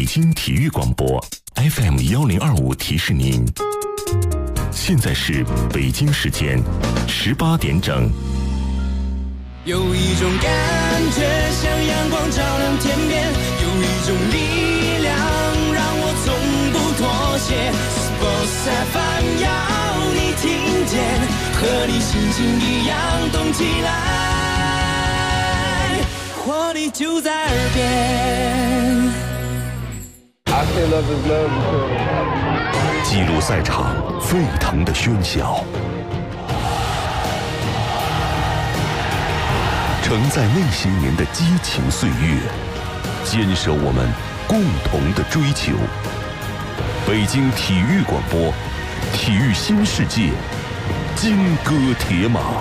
北京体育广播 FM1025提示您，现在是北京时间18点整。 有一种感觉像阳光照亮天边，有一种力量让我从不妥协。Sports FM 要你听见，和你心情一样动起来，活力就在耳边。 I say love is love because... 记录赛场沸腾的喧嚣，承载那些年的激情岁月，坚守我们共同的追求。北京体育广播，体育新世界，金戈铁马。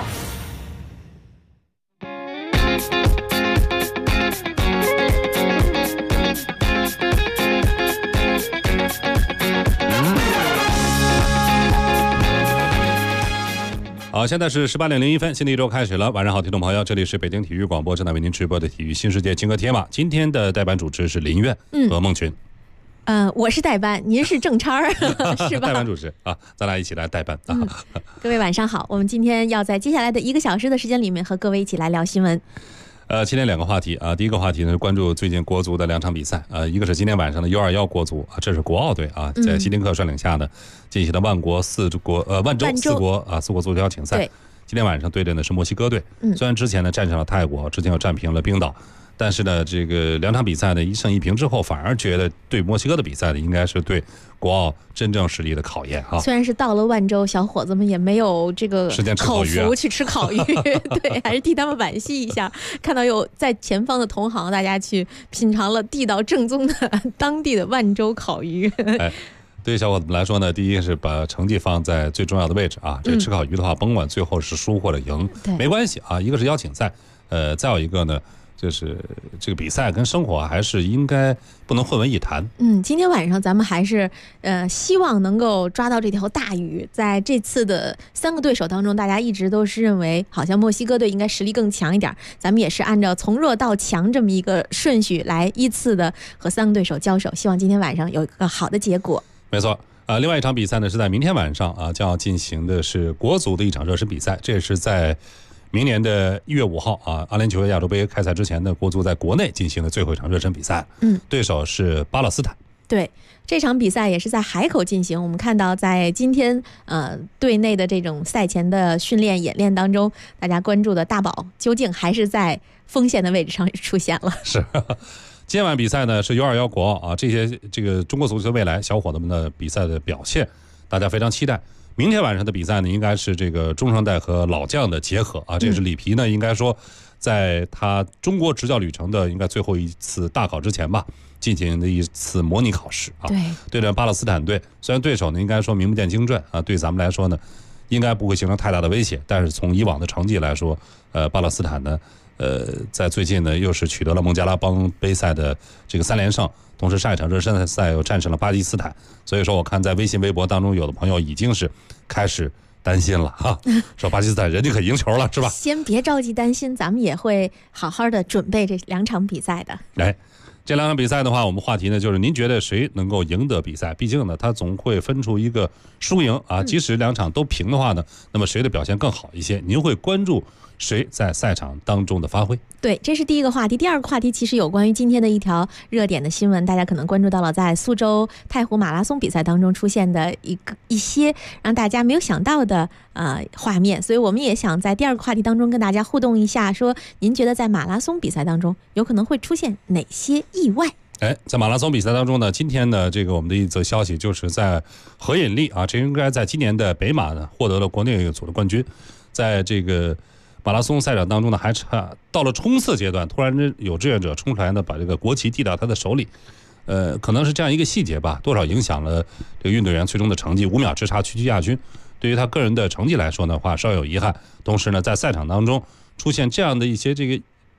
好，现在是18点01分，新的一周开始了。晚上好，听众朋友，这里是北京体育广播正在为您直播的体育新世界金戈铁马。今天的代班主持是林苑和孟群。 我是代班，您是正差是吧？ 代班主持啊，咱俩一起来代班啊。 各位晚上好，我们今天要在接下来的1个小时的时间里面和各位一起来聊新闻。 今天2个话题啊，第一个话题呢是关注最近国足的2场比赛一个是今天晚上的U21国足啊，这是国奥队啊，在希林克率领下呢进行的万州四国足球邀请赛。今天晚上对阵的是墨西哥队，虽然之前呢战胜了泰国，之前又战平了冰岛，但是呢这个2场比赛呢1胜1平之后，反而觉得对墨西哥的比赛呢应该是对国奥真正实力的考验哈。 虽然是到了万州，小伙子们也没有这个口福去吃烤鱼，对，还是替他们惋惜一下。看到有在前方的同行，大家去品尝了地道正宗的当地的万州烤鱼。 对于小伙子们来说呢，第一是把成绩放在最重要的位置啊。这吃烤鱼的话，甭管最后是输或者赢，没关系啊。一个是邀请赛，再有一个呢，就是这个比赛跟生活还是应该不能混为一谈。 今天晚上咱们还是希望能够抓到这条大鱼。在这次的3个对手当中，大家一直都是认为好像墨西哥队应该实力更强一点，咱们也是按照从弱到强这么一个顺序来依次的和3个对手交手，希望今天晚上有一个好的结果。 没错，另外一场比赛呢是在明天晚上啊，将要进行的是国足的一场热身比赛，这也是在明年的1月5号啊，阿联酋亚洲杯开赛之前的国足在国内进行的最后一场热身比赛。对手是巴勒斯坦。 对，这场比赛也是在海口进行。我们看到在今天队内的这种赛前的训练演练当中，大家关注的大宝究竟还是在锋线的位置上出现了。 是。今天晚比赛呢是U21国奥啊，这个中国足球的未来小伙子们的比赛的表现，大家非常期待。明天晚上的比赛呢，应该是这个中生代和老将的结合啊，这是里皮呢应该说在他中国执教旅程的应该最后一次大考之前吧，进行的一次模拟考试啊。对着巴勒斯坦队，虽然对手呢应该说名不见经传啊，对咱们来说呢应该不会形成太大的威胁，但是从以往的成绩来说，巴勒斯坦呢在最近呢又是取得了孟加拉邦杯赛的这个3连胜，同时上一场热身赛又战胜了巴基斯坦，所以说我看在微信微博当中有的朋友已经是开始担心了哈，说巴基斯坦人家可赢球了是吧？ 先别着急担心，咱们也会好好的准备这2场比赛的。 这2场比赛的话，我们话题呢就是您觉得谁能够赢得比赛？毕竟呢，它总会分出一个输赢啊。即使2场都平的话呢，那么谁的表现更好一些？您会关注谁在赛场当中的发挥？ 对，这是第一个话题。第二个话题其实有关于今天的一条热点的新闻，大家可能关注到了在苏州太湖马拉松比赛当中出现的一些让大家没有想到的画面，所以我们也想在第二个话题当中跟大家互动一下，说您觉得在马拉松比赛当中有可能会出现哪些意外？ 在马拉松比赛当中呢，今天的这个我们的一则消息就是在何引力啊，这应该在今年的北马呢获得了国内组的冠军，在这个马拉松赛场当中呢，还差到了冲刺阶段，突然有志愿者冲出来呢，把这个国旗递到他的手里，可能是这样一个细节吧，多少影响了这个运动员最终的成绩，5秒之差屈居亚军。对于他个人的成绩来说的话，稍有遗憾。同时呢，在赛场当中出现这样的一些这个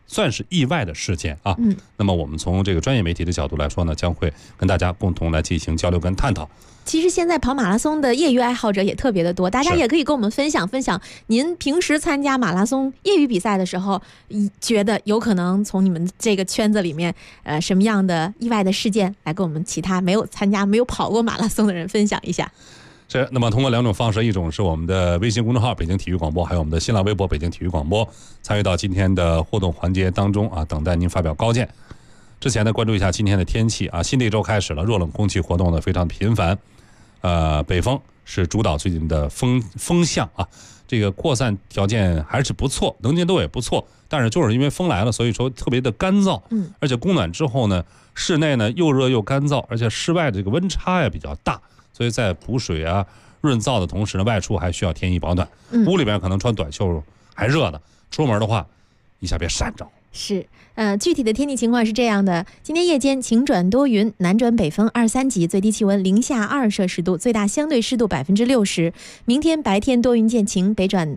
算是意外的事件啊。那么我们从这个专业媒体的角度来说呢，将会跟大家共同来进行交流跟探讨。 其实现在跑马拉松的业余爱好者也特别的多，大家也可以跟我们分享分享，您平时参加马拉松业余比赛的时候，觉得有可能从你们这个圈子里面，什么样的意外的事件，来跟我们其他没有参加、没有跑过马拉松的人分享一下。 是，那么通过2种方式，一种是我们的微信公众号北京体育广播，还有我们的新浪微博北京体育广播，参与到今天的互动环节当中啊，等待您发表高见。之前呢，关注一下今天的天气啊，新的一周开始了，弱冷空气活动呢非常频繁，北风是主导最近的风向啊，这个扩散条件还是不错，能见度也不错，但是就是因为风来了，所以说特别的干燥，而且供暖之后呢，室内呢又热又干燥，而且室外的这个温差也比较大，所以在补水啊、润燥的同时呢，外出还需要添衣保暖，屋里边可能穿短袖还热呢，出门的话一下别闪着。 是，具体的天气情况是这样的：今天夜间晴转多云，南转北风2、3级，最低气温零下2摄氏度，最大相对湿度60%。明天白天多云见晴，北风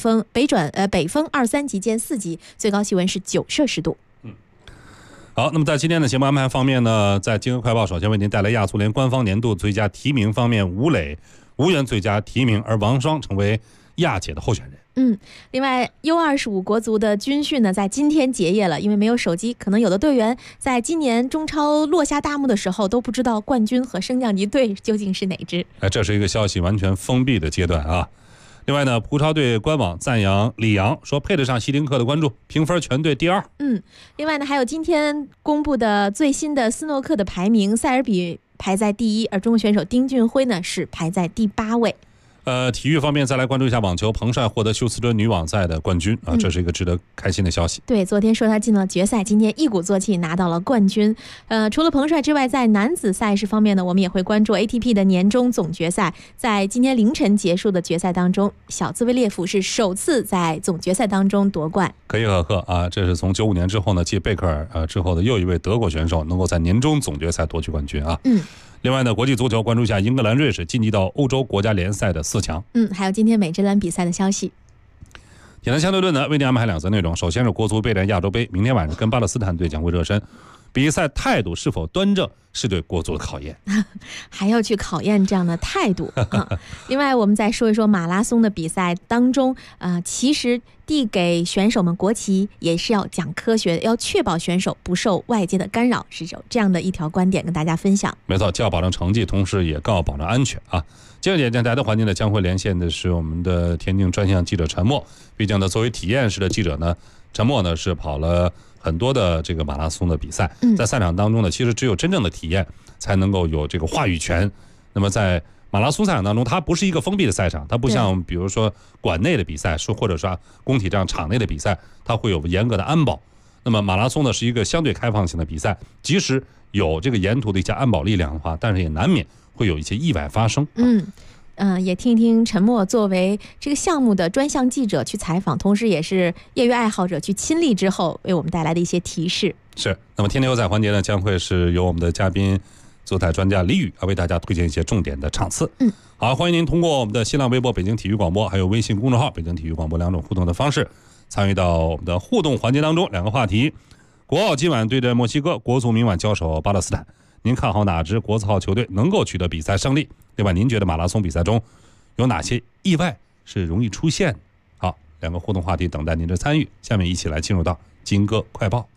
2、3级见4级，最高气温是9摄氏度。 好，那么在今天的节目安排方面呢，在今日快报首先为您带来亚足联官方年度最佳提名方面，吴磊无缘最佳提名，而王霜成为亚姐的候选人。 另外 U25 国足的军训呢，在今天结业了，因为没有手机，可能有的队员在今年中超落下大幕的时候都不知道冠军和升降级队究竟是哪支。 这是一个消息完全封闭的阶段啊。另外呢，葡超队官网赞扬李阳，说配得上希丁克的关注，评分全队第2。 另外呢，还有今天公布的最新的斯诺克的排名，塞尔比排在第1，而中国选手丁俊晖呢是排在第8位。 体育方面再来关注一下网球，彭帅获得休斯敦女网赛的冠军啊，这是一个值得开心的消息。 对，昨天说他进了决赛，今天一鼓作气拿到了冠军。除了彭帅之外，在男子赛事方面呢，我们也会关注 ATP 的年终总决赛。在今天凌晨结束的决赛当中，小兹维列夫是首次在总决赛当中夺冠， 可喜可贺啊！这是从95年之后呢，继贝克尔之后的又一位德国选手能够在年终总决赛夺取冠军啊。另外呢，国际足球关注一下英格兰、瑞士晋级到欧洲国家联赛的4强。 还有今天美职篮比赛的消息。 铁男相对论呢，为您安排2则内容。首先是国足备战亚洲杯，明天晚上跟巴勒斯坦队将会热身，比赛态度是否端正是对国足的考验， 还要去考验这样的态度另外我们再说一说马拉松的比赛当中，其实递给选手们国旗也是要讲科学，要确保选手不受外界的干扰，是有这样的一条观点跟大家分享。 没错，既要保证成绩，同时也更要保证安全啊。接着电台的环节呢，将会连线的是我们的田径专项记者陈默。毕竟呢，作为体验式的记者呢，陈默呢是跑了很多的这个马拉松的比赛，在赛场当中呢，其实只有真正的体验才能够有这个话语权。那么在马拉松赛场当中，它不是一个封闭的赛场，它不像比如说馆内的比赛，或者说工体这样场内的比赛，它会有严格的安保。那么马拉松呢是一个相对开放性的比赛，即使有这个沿途的一些安保力量的话，但是也难免会有一些意外发生。 也听一听陈默作为这个项目的专项记者去采访，同时也是业余爱好者去亲历之后为我们带来的一些提示。 是，那么天天有彩环节呢，将会是由我们的嘉宾足彩专家李宇为大家推荐一些重点的场次。好，欢迎您通过我们的新浪微博北京体育广播，还有微信公众号北京体育广播2种互动的方式参与到我们的互动环节当中。2个话题，国奥今晚对阵墨西哥，国足明晚交手巴勒斯坦，您看好哪支国字号球队能够取得比赛胜利？另外，您觉得马拉松比赛中有哪些意外是容易出现？好，2个互动话题等待您的参与。下面一起来进入到金歌快报。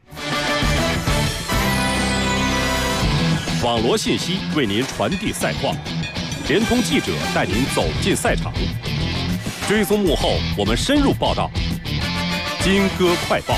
网罗信息为您传递赛况，联通记者带您走进赛场，追踪幕后，我们深入报道。金歌快报。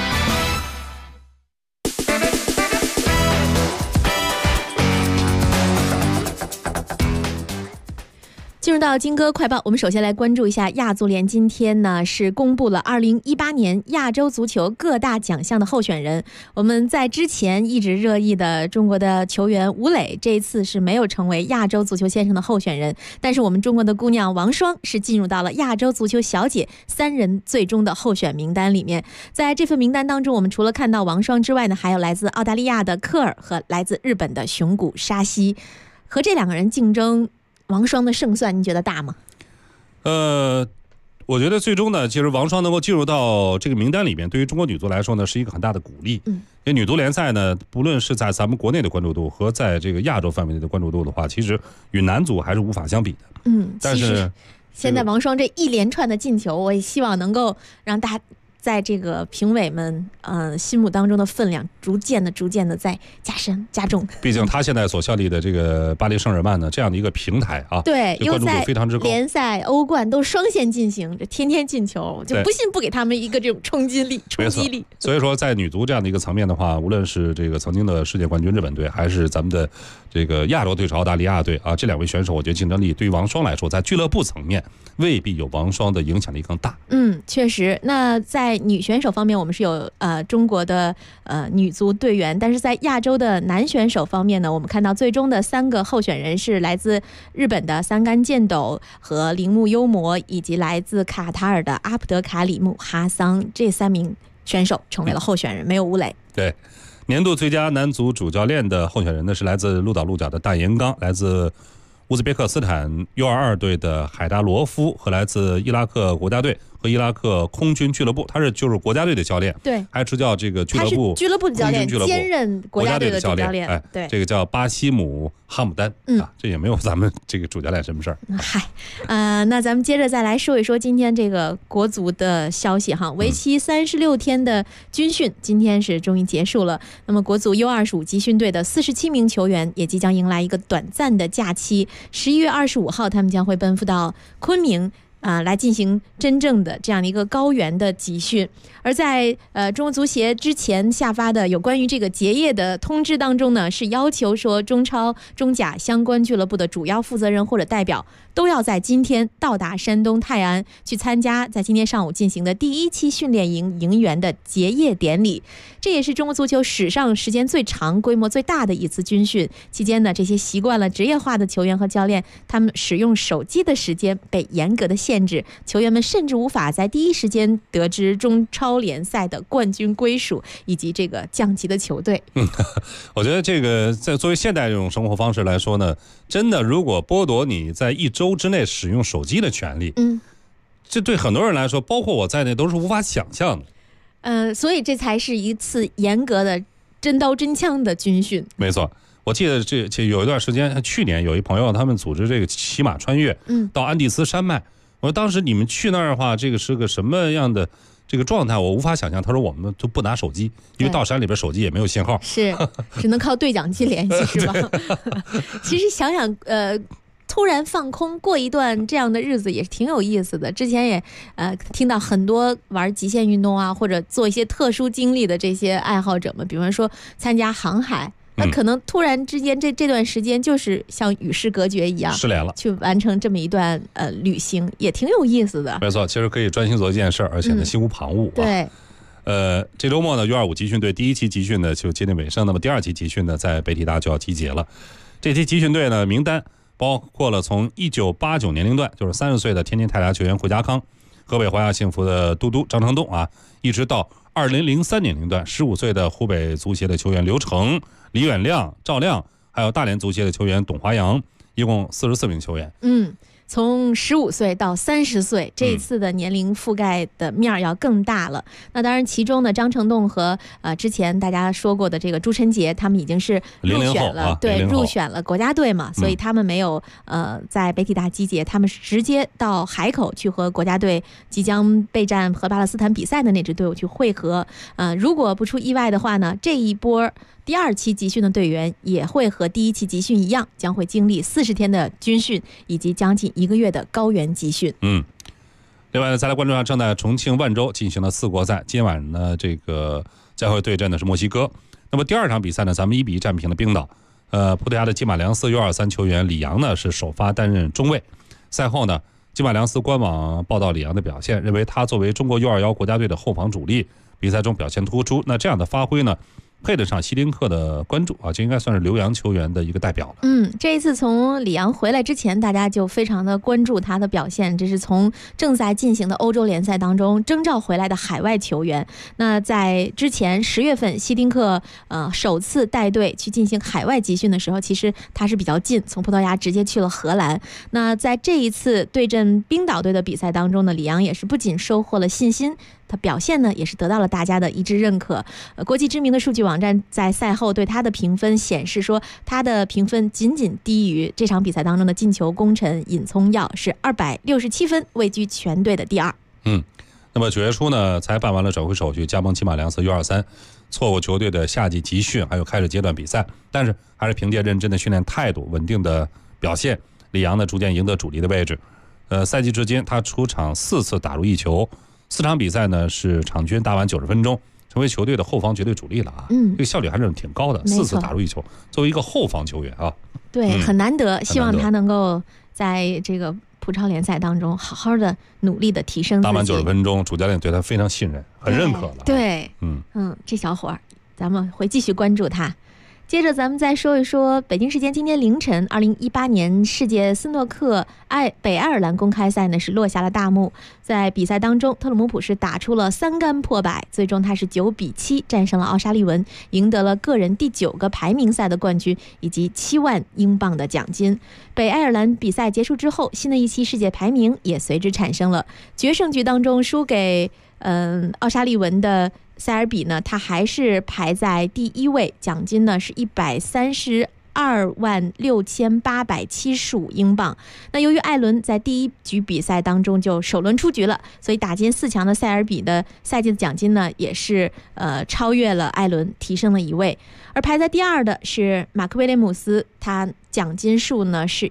进入到金歌快报，我们首先来关注一下亚足联。今天呢是公布了2018年亚洲足球各大奖项的候选人。我们在之前一直热议的中国的球员吴磊，这一次是没有成为亚洲足球先生的候选人，但是我们中国的姑娘王霜是进入到了亚洲足球小姐3人最终的候选名单里面。在这份名单当中，我们除了看到王霜之外呢，还有来自澳大利亚的科尔和来自日本的熊谷沙希。和这2个人竞争，王霜的胜算你觉得大吗？ 我觉得最终呢，其实王霜能够进入到这个名单里面，对于中国女足来说呢，是一个很大的鼓励。因为女足联赛呢，不论是在咱们国内的关注度和在这个亚洲范围内的关注度的话，其实与男足还是无法相比的。但是现在王霜这一连串的进球，我也希望能够让大家在这个评委们心目当中的分量逐渐的在加深加重。 毕竟他现在所效力的这个巴黎圣日耳曼呢，这样的一个平台啊， 对， 关注度非常之高， 联赛、欧冠都双线进行，这天天进球，就不信不给他们一个这种冲击力。 所以说，在女足这样的一个层面的话，无论是这个曾经的世界冠军日本队，还是咱们的这个亚洲对手澳大利亚队啊，这两位选手，我觉得竞争力对于王霜来说，在俱乐部层面未必有王霜的影响力更大。 确实。那在女选手方面，我们是有中国的女足队员，但是在亚洲的男选手方面呢，我们看到最终的3个候选人是来自日本的三杆健斗和铃木优磨，以及来自卡塔尔的阿卜德卡里木哈桑，这3名选手成为了候选人，没有吴磊。 对，年度最佳男足主教练的候选人呢是来自鹿岛鹿角的大岩刚，来自乌兹别克斯坦 U22 队的海达罗夫，和来自伊拉克国家队和伊拉克空军俱乐部，他就是国家队的教练， 对， 还执教这个俱乐部， 他是俱乐部的教练，兼任国家队的主教练。对， 这个叫巴西姆哈姆丹这也没有咱们这个主教练什么事儿。 那咱们接着再来说一说今天这个国足的消息哈，为期36天的军训今天是终于结束了。那么国足 U25 集训队的47名球员也即将迎来一个短暂的假期，11月25号他们将会奔赴到昆明来进行真正的这样的一个高原的集训。而在中国足协之前下发的有关于这个结业的通知当中呢，是要求说中超、中甲相关俱乐部的主要负责人或者代表都要在今天到达山东泰安，去参加在今天上午进行的第1期训练营营员的结业典礼。这也是中国足球史上时间最长、规模最大的一次军训。期间呢，这些习惯了职业化的球员和教练，他们使用手机的时间被严格的限制，球员们甚至无法在第一时间得知中超联赛的冠军归属以及这个降级的球队。 我觉得这个在作为现代这种生活方式来说呢，真的如果剥夺你在1周之内使用手机的权利，这对很多人来说，包括我在内，都是无法想象的。 所以这才是一次严格的真刀真枪的军训。 没错。我记得这有一段时间，去年有一朋友他们组织这个骑马穿越，到安第斯山脉。我说当时你们去那儿的话，这个是个什么样的这个状态，我无法想象。他说我们都不拿手机，因为到山里边手机也没有信号， 是只能靠对讲机联系，是吧？其实想想突然放空过一段这样的日子也是挺有意思的。之前也听到很多玩极限运动啊，或者做一些特殊经历的这些爱好者们，比方说参加航海，那可能突然之间这段时间就是像与世隔绝一样， 失联了， 去完成这么一段旅行，也挺有意思的。 没错，其实可以专心做一件事，而且呢心无旁骛。 对。 这周末呢 U25 集训队第1期集训呢就接近尾声，那么第2期集训呢在北体大就要集结了。这期集训队呢名单包括了从1989年龄段，就是30岁的天津泰达球员胡家康，河北华夏幸福的嘟嘟张成栋啊，一直到2003年龄段15岁的湖北足协的球员刘成、李远亮、赵亮，还有大连足协的球员董华阳，一共44名球员。 从15岁到30岁，这一次的年龄覆盖的面要更大了。那当然，其中呢，张成栋和之前大家说过的这个朱晨杰，他们已经是入选了，对，入选了国家队嘛，所以他们没有在北体大集结，他们是直接到海口去和国家队即将备战和巴勒斯坦比赛的那支队伍去会合。如果不出意外的话呢，这一波第2期集训的队员也会和第1期集训一样，将会经历40天的军训以及将近1个月的高原集训。 另外呢，再来关注上正在重庆万州进行了4国赛，今晚呢这个将会对阵的是墨西哥。那么第2场比赛呢，咱们1-1战平了冰岛。葡萄牙的金马良斯 U23 球员里昂呢是首发担任中卫。赛后呢，金马良斯官网报道里昂的表现，认为他作为中国 U21 国家队的后防主力，比赛中表现突出。那这样的发挥呢， 配得上希丁克的关注啊，这应该算是留洋球员的一个代表了。 这一次从里昂回来之前，大家就非常的关注他的表现。这是从正在进行的欧洲联赛当中征召回来的海外球员。那在之前10月份，希丁克首次带队去进行海外集训的时候，其实他是比较近，从葡萄牙直接去了荷兰。那在这一次对阵冰岛队的比赛当中呢，里昂也是不仅收获了信心，他表现呢也是得到了大家的一致认可。国际知名的数据网站在赛后对他的评分显示说，他的评分仅仅低于这场比赛当中的进球功臣尹聪耀，是267分，位居全队的第2。 那么9月初呢，才办完了转会手续，加盟骑马良斯 U23， 错过球队的夏季集训，还有开始阶段比赛，但是还是凭借认真的训练态度、稳定的表现，里昂呢逐渐赢得主力的位置。赛季至今，他出场4次打入1球，4场比赛呢是场均打完90分钟，成为球队的后防绝对主力了啊。这个效率还是挺高的，4次打入1球，作为一个后防球员啊， 对，很难得。希望他能够在这个葡超联赛当中好好的努力的提升自己。 打满90分钟，主教练对他非常信任，很认可了。 对，这小伙儿，咱们会继续关注他。接着咱们再说一说北京时间今天凌晨2018年世界斯诺克北爱尔兰公开赛呢是落下了大幕。在比赛当中，特鲁姆普是打出了3杆破百，最终他是9比7战胜了奥沙利文，赢得了个人第9个排名赛的冠军以及7万英镑的奖金。北爱尔兰比赛结束之后，新的一期世界排名也随之产生了。决胜局当中输给奥沙利文的塞尔比呢，他还是排在第1位，奖金呢是1326875英镑。那由于艾伦在第1局比赛当中就首轮出局了，所以打进4强的塞尔比的赛季的奖金呢也是超越了艾伦，提升了1位。而排在第2的是马克威廉姆斯，他奖金数呢是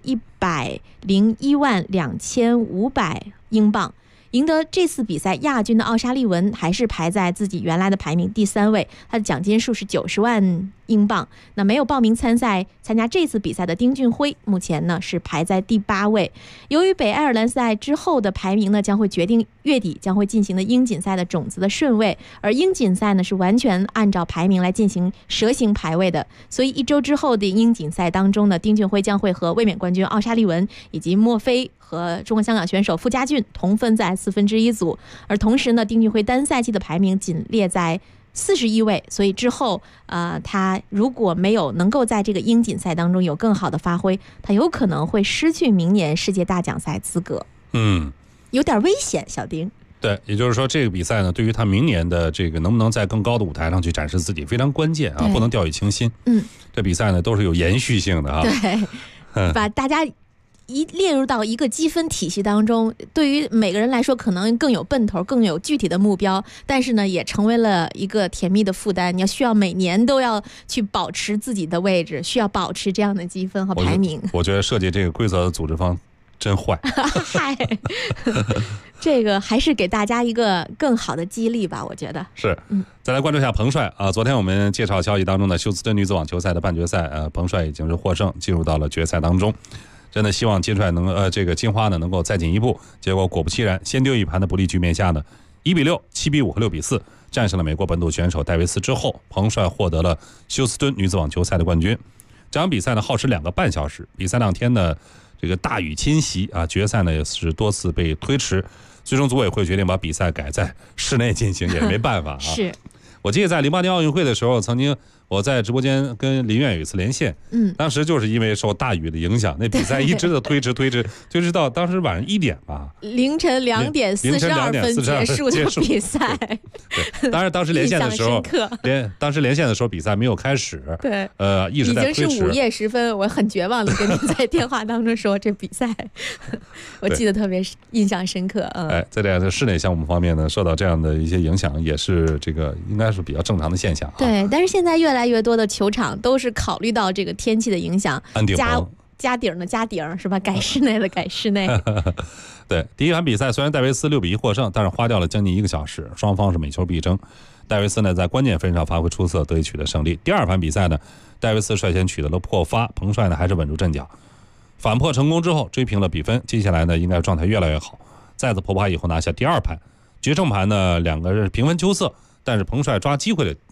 1012500英镑。赢得这次比赛亚军的奥沙利文还是排在自己原来的排名第3位，他的奖金数是90万英镑。那没有报名参加这次比赛的丁俊晖，目前呢是排在第8位。由于北爱尔兰赛之后的排名呢将会决定月底将会进行的英锦赛的种子的顺位，而英锦赛呢是完全按照排名来进行蛇形排位的，所以1周之后的英锦赛当中呢，丁俊晖将会和卫冕冠军奥沙利文以及莫菲和中国香港选手傅家俊同分在1/4组。而同时呢，丁俊晖单赛季的排名仅列在41位，所以之后他如果没有能够在这个英锦赛当中有更好的发挥，他有可能会失去明年世界大奖赛资格。有点危险，小丁。 对，也就是说这个比赛呢，对于他明年的这个能不能在更高的舞台上去展示自己非常关键啊，不能掉以轻心。这比赛呢都是有延续性的啊。 对，把大家列入到一个积分体系当中，对于每个人来说可能更有奔头，更有具体的目标，但是呢也成为了一个甜蜜的负担。你要需要每年都要去保持自己的位置，需要保持这样的积分和排名。我觉得设计这个规则的组织方真坏。 嗨，这个还是给大家一个更好的激励吧，我觉得是。再来关注一下彭帅啊，昨天我们介绍消息当中的休斯敦女子网球赛的半决赛，彭帅已经是获胜，进入到了决赛当中。真的希望金帅这个金花呢能够再进一步。结果果不其然，先丢一盘的不利局面下呢，1比6、7比5和6比4战胜了美国本土选手戴维斯之后，彭帅获得了休斯敦女子网球赛的冠军。这场比赛呢耗时2个半小时，比赛当天呢这个大雨侵袭啊，决赛呢也是多次被推迟，最终组委会决定把比赛改在室内进行，也没办法啊。 是。 我记得在08年奥运会的时候，曾经我在直播间跟林苑有一次连线，当时就是因为受大雨的影响，那比赛一直的推迟到当时晚上1点吧， 凌晨2点42分结束的比赛。 对，当然当时连线的时候，比赛没有开始， 对， 一直在推迟。 已经是午夜时分，我很绝望的跟您在电话当中说这比赛，我记得特别印象深刻。 在这样的室内项目方面呢，受到这样的一些影响，也是这个应该是比较正常的现象。 对，但是现在越来越多的球场都是考虑到这个天气的影响，加顶的加顶是吧？改室内的改室内。 对，第一盘比赛虽然戴维斯6比1获胜，但是花掉了将近1个小时，双方是每球必争。戴维斯呢在关键分上发挥出色，得以取得胜利。第二盘比赛呢，戴维斯率先取得了破发，彭帅呢还是稳住阵脚，反破成功之后追平了比分。接下来呢应该状态越来越好，再次破发以后拿下第2盘。决胜盘呢两个人平分秋色，但是彭帅抓机会的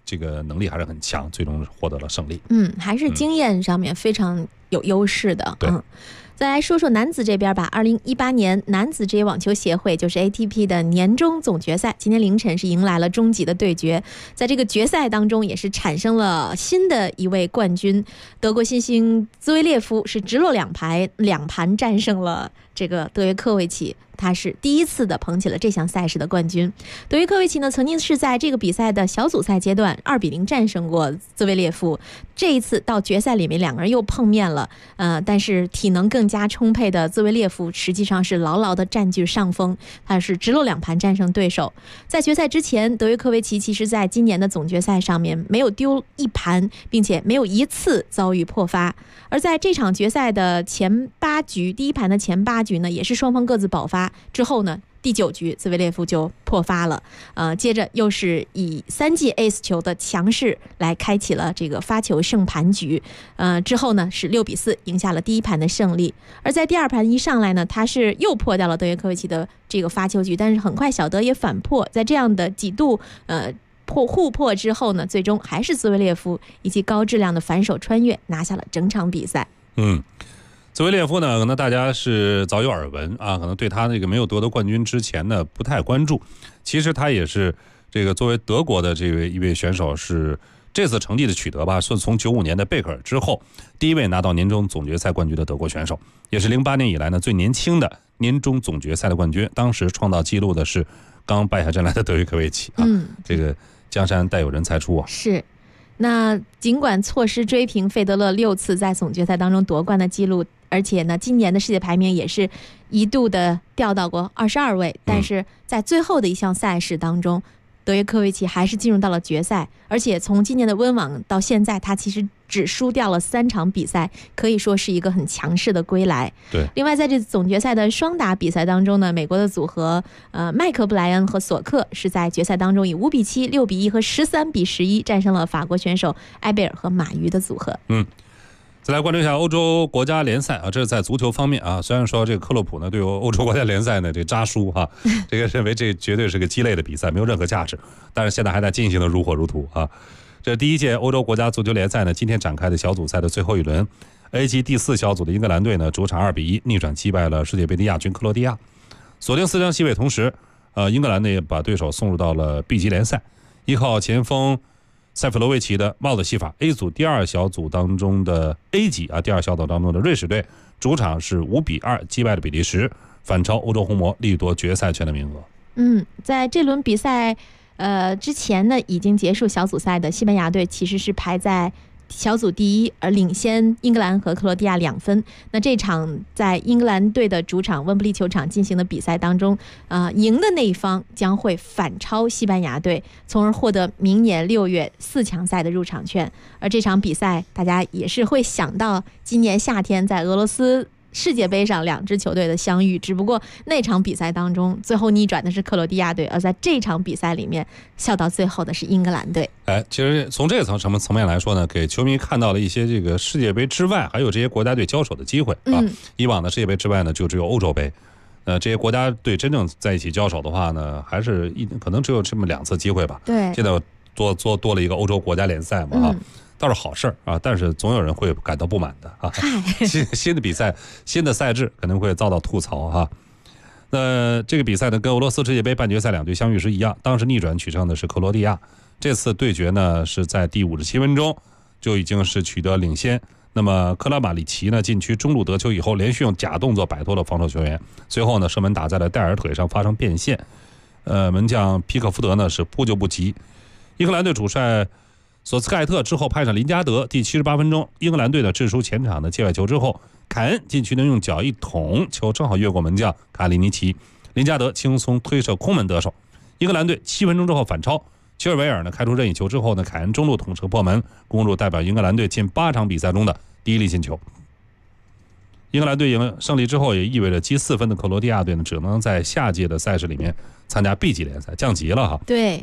这个能力还是很强，最终获得了胜利。 还是经验上面非常有优势的。 对。 再来说说男子这边吧。2018年男子职业网球协会就是 ATP 的年终总决赛，今天凌晨是迎来了终极的对决。在这个决赛当中，也是产生了新的一位冠军，德国新星兹维列夫是直落两盘战胜了这个德约科维奇，他是第一次的捧起了这项赛事的冠军。德约科维奇呢，曾经是在这个比赛的小组赛阶段2-0战胜过兹维列夫，这一次到决赛里面两个人又碰面了，但是体能更加充沛的兹维列夫实际上是牢牢的占据上风，他是直落两盘战胜对手。在决赛之前，德约科维奇其实在今年的总决赛上面没有丢一盘，并且没有一次遭遇破发。而在这场决赛的前8局，第一盘的前8局呢，也是双方各自爆发之后呢，第9局兹维列夫就破发了，接着又是以3记 ace 球的强势来开启了这个发球胜盘局，之后呢是6-4赢下了第一盘的胜利。而在第二盘一上来呢，他是又破掉了德约科维奇的这个发球局，但是很快小德也反破，在这样的几度互破之后呢，最终还是兹维列夫以及高质量的反手穿越拿下了整场比赛。 兹维列夫呢，可能大家是早有耳闻啊，可能对他那个没有夺得冠军之前呢不太关注。其实他也是这个作为德国的这位一位选手，是这次成绩的取得吧，是从95年的贝克尔之后第一位拿到年终总决赛冠军的德国选手，也是08年以来呢最年轻的年终总决赛的冠军。当时创造纪录的是刚败下阵来的德约科维奇啊，这个江山代有人才出啊。 是。那尽管错失追平费德勒6次在总决赛当中夺冠的记录，而且呢今年的世界排名也是一度的掉到过22位，但是在最后的一项赛事当中，德约科维奇还是进入到了决赛，而且从今年的温网到现在，他其实只输掉了3场比赛，可以说是一个很强势的归来。 对。 另外在这总决赛的双打比赛当中呢，美国的组合麦克布莱恩和索克是在决赛当中以5-7、6-1和13-11战胜了法国选手埃贝尔和马鱼的组合。 再来关注一下欧洲国家联赛啊，这是在足球方面啊。虽然说这个克洛普呢对欧洲国家联赛呢这扎输哈，这个认为这绝对是个鸡肋的比赛，没有任何价值，但是现在还在进行的如火如荼啊。这第一届欧洲国家足球联赛呢，今天展开的小组赛的最后一轮 ，A 级第4小组的英格兰队呢主场2-1逆转击败了世界杯的亚军克罗地亚，锁定4强席位。同时，英格兰呢也把对手送入到了 B 级联赛，依靠前锋塞弗罗维奇的帽子戏法 ，A 组第2小组当中的 A 级啊，第2小组当中的瑞士队主场是5-2击败了比利时，反超欧洲红魔，力夺决赛圈的名额。 在这轮比赛之前呢，已经结束小组赛的西班牙队其实是排在小组第1，而领先英格兰和克罗地亚2分。那这场在英格兰队的主场温布利球场进行的比赛当中，赢的那一方将会反超西班牙队，从而获得明年6月4强赛的入场券。而这场比赛大家也是会想到今年夏天在俄罗斯世界杯上2支球队的相遇，只不过那场比赛当中最后逆转的是克罗地亚队，而在这场比赛里面笑到最后的是英格兰队。 其实从这个层面来说呢，给球迷看到了一些这个世界杯之外还有这些国家队交手的机会啊。以往的世界杯之外呢，就只有欧洲杯，这些国家队真正在一起交手的话呢，还是可能只有这么2次机会吧。 对， 现在多了一个欧洲国家联赛嘛倒是好事啊，但是总有人会感到不满的啊。新的比赛、新的赛制可能会遭到吐槽哈。那这个比赛呢，跟俄罗斯世界杯半决赛2队相遇时一样，当时逆转取胜的是克罗地亚。这次对决呢是在第57分钟就已经是取得领先。那么克拉马里奇呢禁区中路得球以后，连续用假动作摆脱了防守球员，随后呢射门打在了戴尔腿上发生变线。门将皮克福德呢是扑救不及。英格兰队主帅索斯盖特之后派上林加德，第78分钟，英格兰队的制出前场的界外球之后，凯恩禁区呢用脚一捅，球正好越过门将卡里尼奇，林加德轻松推射空门得手。英格兰队7分钟之后反超，切尔维尔呢开出任意球之后呢，凯恩中路捅射破门，攻入代表英格兰队近8场比赛中的第1粒进球。英格兰队赢胜利之后，也意味着积4分的克罗地亚队呢只能在下届的赛事里面参加 B 级联赛，降级了哈。 对，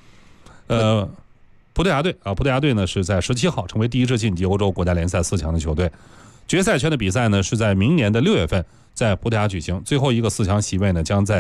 葡萄牙队呢是在17号成为第1支晋级欧洲国家联赛4强的球队。决赛圈的比赛呢是在明年的6月份在葡萄牙举行，最后一个4强席位呢将在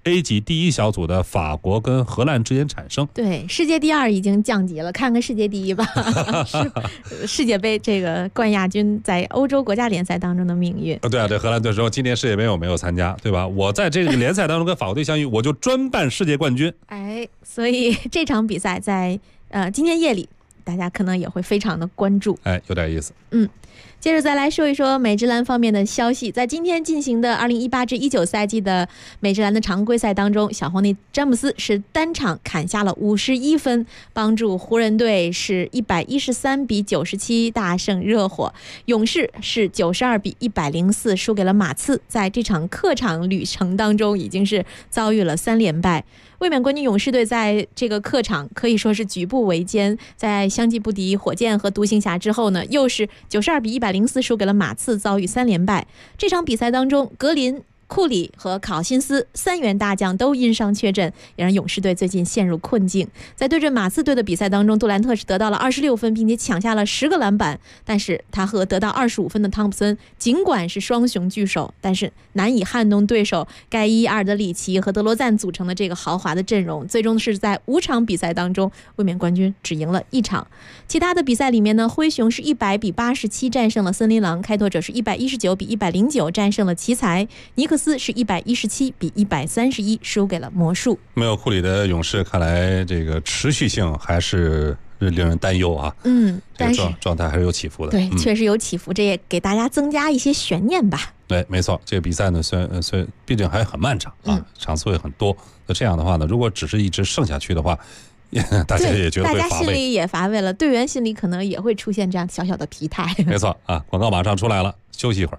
A 级第一小组的法国跟荷兰之间产生。 对，世界第2已经降级了，看看世界第1吧。世界杯这个冠亚军在欧洲国家联赛当中的命运。 对啊，对，荷兰队说今年世界杯我没有参加，对吧？我在这个联赛当中跟法国队相遇，我就专办世界冠军。 哎，所以这场比赛在今天夜里，大家可能也会非常的关注。 哎，有点意思。 接着再来说一说美职篮方面的消息。在今天进行的2018至19赛季的美职篮的常规赛当中，小黄队詹姆斯是单场砍下了51分，帮助湖人队是113比97大胜热火。勇士是92比104输给了马刺，在这场客场旅程当中已经是遭遇了3连败。卫冕冠军勇士队在这个客场可以说是举步维艰，在相继不敌火箭和独行侠之后呢，又是92比104输给了马刺，遭遇3连败。这场比赛当中，格林、库里和考辛斯3员大将都因伤缺阵，也让勇士队最近陷入困境。在对阵马刺队的比赛当中，杜兰特是得到了26分，并且抢下了10个篮板，但是他和得到25分的汤普森尽管是双雄聚首，但是难以撼动对手盖伊、阿尔德里奇和德罗赞组成的这个豪华的阵容，最终是在5场比赛当中，卫冕冠军只赢了1场。其他的比赛里面呢，灰熊是100比87战胜了森林狼，开拓者是119比109战胜了奇才，尼克斯是117比131输给了魔术。 没有库里的勇士，看来这个持续性还是令人担忧啊。 但是状态还是有起伏的。 对，确实有起伏，这也给大家增加一些悬念吧。 对，没错，这个比赛呢，虽然毕竟还很漫长啊，场次会很多。那这样的话呢，如果只是一直胜下去的话，大家也觉得会乏味， 大家心里也乏味了，队员心里可能也会出现这样小小的疲态。 没错啊，广告马上出来了，休息一会儿。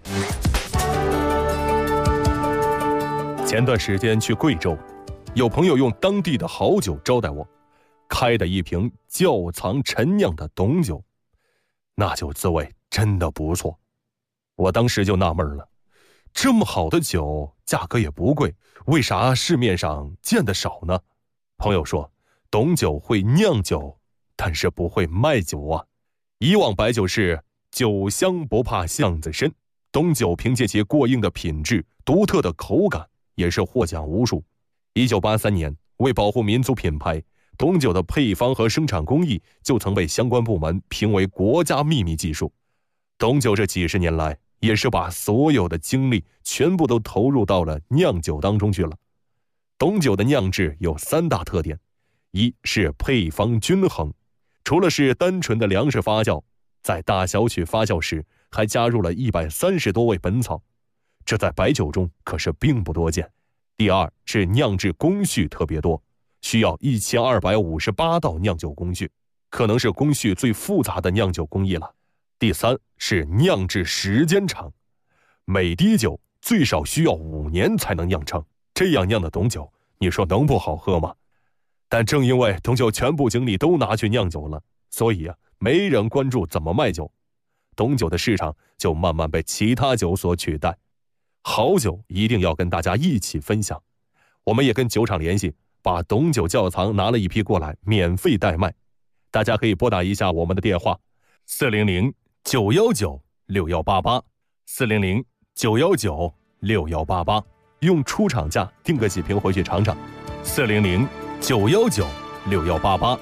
前段时间去贵州，有朋友用当地的好酒招待我，开的一瓶窖藏陈酿的董酒，那酒滋味真的不错。我当时就纳闷了，这么好的酒，价格也不贵，为啥市面上见得少呢？朋友说，董酒会酿酒，但是不会卖酒啊。以往白酒是酒香不怕巷子深，董酒凭借其过硬的品质、独特的口感，也是获奖无数。1983年，为保护民族品牌，董酒的配方和生产工艺就曾被相关部门评为国家秘密技术。董酒这几十年来，也是把所有的精力全部都投入到了酿酒当中去了。董酒的酿制有3大特点，一是配方均衡，除了是单纯的粮食发酵，在大小曲发酵时还加入了130多味本草，这在白酒中可是并不多见。第二是酿制工序特别多，需要1258道酿酒工序，可能是工序最复杂的酿酒工艺了。第三是酿制时间长，每滴酒最少需要5年才能酿成，这样酿的董酒，你说能不好喝吗？但正因为董酒全部精力都拿去酿酒了，所以没人关注怎么卖酒，董酒的市场就慢慢被其他酒所取代。好酒一定要跟大家一起分享，我们也跟酒厂联系，把董酒窖藏拿了一批过来，免费代卖。大家可以拨打一下我们的电话400-919-6188 400-919-6188，用出厂价订个几瓶回去尝尝。400-919-6188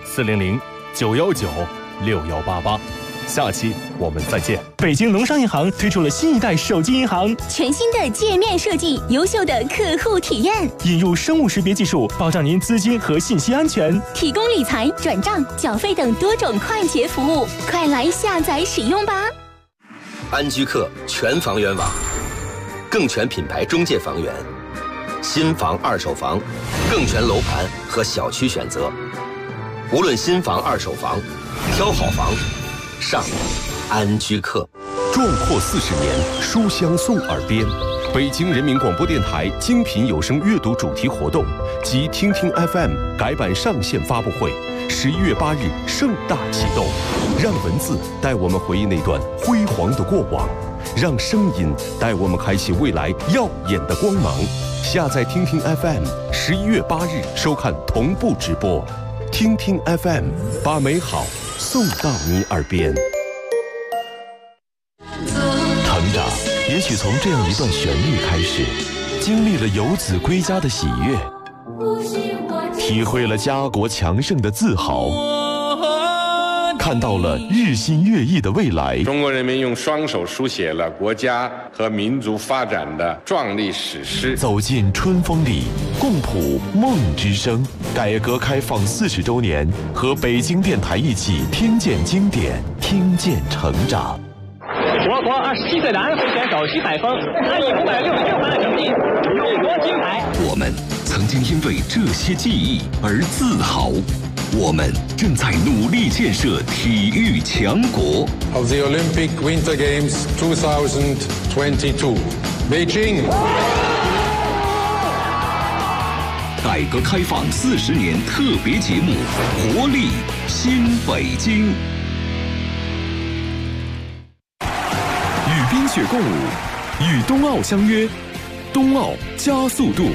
400-919-6188，下期我们再见。 北京农商银行推出了新一代手机银行， 全新的界面设计，优秀的客户体验， 引入生物识别技术，保障您资金和信息安全， 提供理财、转账、缴费等多种快捷服务，快来下载使用吧！ 安居客全房源网，更全品牌中介房源，新房、二手房，更全楼盘和小区选择。无论新房、二手房，挑好房，上安居客。 壮阔40年，书香送耳边。北京人民广播电台精品有声阅读主题活动及听听 FM 改版上线发布会，11月8日盛大启动。让文字带我们回忆那段辉煌的过往，让声音带我们开启未来耀眼的光芒。下载听听 FM，11月8日收看同步直播。听听 FM， 把美好送到你耳边。成长，也许从这样一段旋律开始， 经历了游子归家的喜悦，体会了家国强盛的自豪，看到了日新月异的未来。 中国人民用双手书写了国家和民族发展的壮丽史诗。 走进春风里，共谱梦之声。改革开放40周年，和北京电台一起听见经典，听见成长。 我国27岁的安徽选手徐海峰，他以566分的成绩勇夺金牌。 我们曾经因为这些记忆而自豪。我们正在努力建设体育强国。 Of the Olympic Winter Games 2022, Beijing. 改革开放40年特别节目，活力新北京。与冰雪共舞，与冬奥相约，冬奥加速度。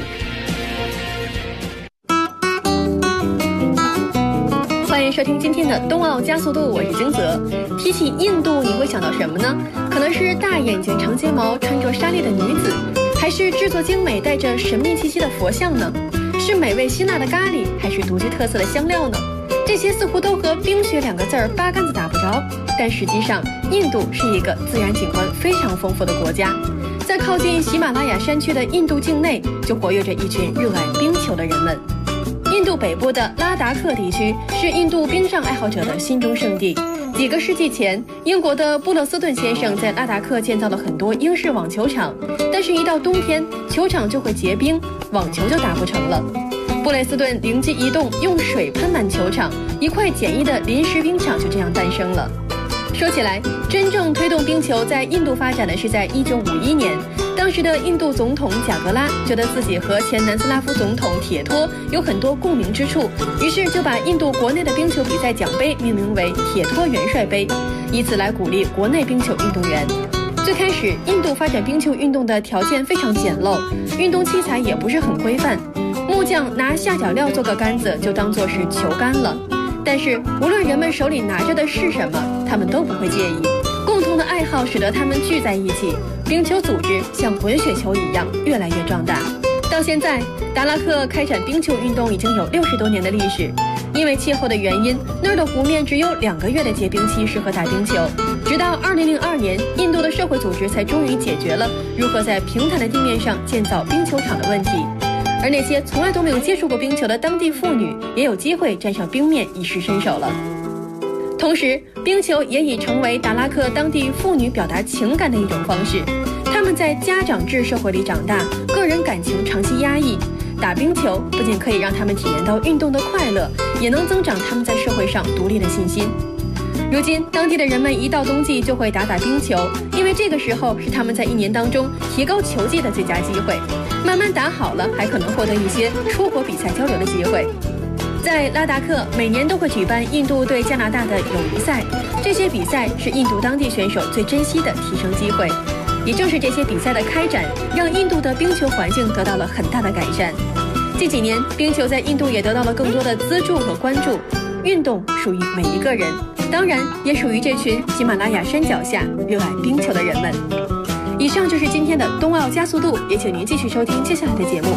欢迎收听今天的冬奥加速度，我是金泽。提起印度，你会想到什么呢？可能是大眼睛、长睫毛、穿着纱丽的女子，还是制作精美、带着神秘气息的佛像呢？是美味辛辣的咖喱，还是独具特色的香料呢？这些似乎都和冰雪2个字八竿子打不着。但实际上，印度是一个自然景观非常丰富的国家。在靠近喜马拉雅山区的印度境内，就活跃着一群热爱冰球的人们。印度北部的拉达克地区是印度冰上爱好者的心中圣地。几个世纪前，英国的布勒斯顿先生在拉达克建造了很多英式网球场，但是一到冬天，球场就会结冰，网球就打不成了。布雷斯顿灵机一动，用水喷满球场，一块简易的临时冰场就这样诞生了。说起来，真正推动冰球在印度发展的是在1951年，当时的印度总统贾格拉觉得自己和前南斯拉夫总统铁托有很多共鸣之处，于是就把印度国内的冰球比赛奖杯命名为铁托元帅杯，以此来鼓励国内冰球运动员。最开始，印度发展冰球运动的条件非常简陋，运动器材也不是很规范，木匠拿下脚料做个杆子就当作是球杆了。但是无论人们手里拿着的是什么，他们都不会介意。共同的爱好使得他们聚在一起，冰球组织像滚雪球一样越来越壮大。到现在，达拉克开展冰球运动已经有60多年的历史。因为气候的原因，那儿的湖面只有2个月的结冰期适合打冰球。直到2002年，印度的社会组织才终于解决了如何在平坦的地面上建造冰球场的问题。而那些从来都没有接触过冰球的当地妇女也有机会站上冰面以示身手了。同时，冰球也已成为达拉克当地妇女表达情感的一种方式。她们在家长制社会里长大，个人感情长期压抑，打冰球不仅可以让她们体验到运动的快乐，也能增长她们在社会上独立的信心。如今，当地的人们一到冬季就会打冰球，因为这个时候是他们在1年当中提高球技的最佳机会。慢慢打好了，还可能获得一些出国比赛交流的机会。在拉达克，每年都会举办印度对加拿大的友谊赛，这些比赛是印度当地选手最珍惜的提升机会。也正是这些比赛的开展，让印度的冰球环境得到了很大的改善。近几年，冰球在印度也得到了更多的资助和关注。运动属于每一个人，当然也属于这群喜马拉雅山脚下热爱冰球的人们。以上就是今天的冬奥加速度，也请您继续收听接下来的节目。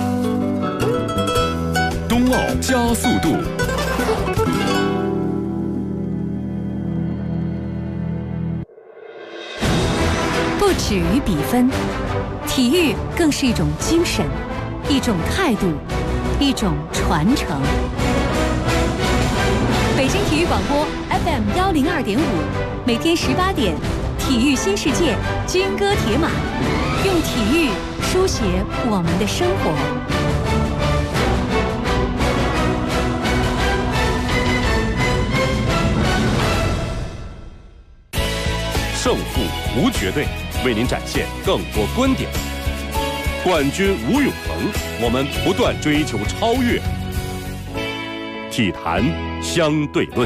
冬奥加速度。 不止于比分，体育更是一种精神，一种态度，一种传承。北京体育广播 FM 102.5，每天18点，体育新世界，军歌铁马，用体育书写我们的生活。 胜负无绝对，为您展现更多观点。冠军无永恒，我们不断追求超越。体坛相对论。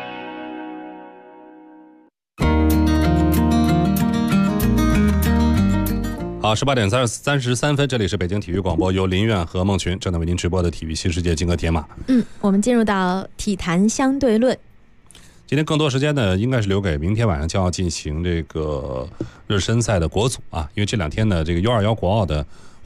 好，18点33分，这里是北京体育广播，由林苑和孟群正在为您直播的体育新世界金戈铁马。 我们进入到体坛相对论。 今天更多时间呢，应该是留给明天晚上将要进行这个热身赛的国组啊，因为这2天呢，这个U21国奥的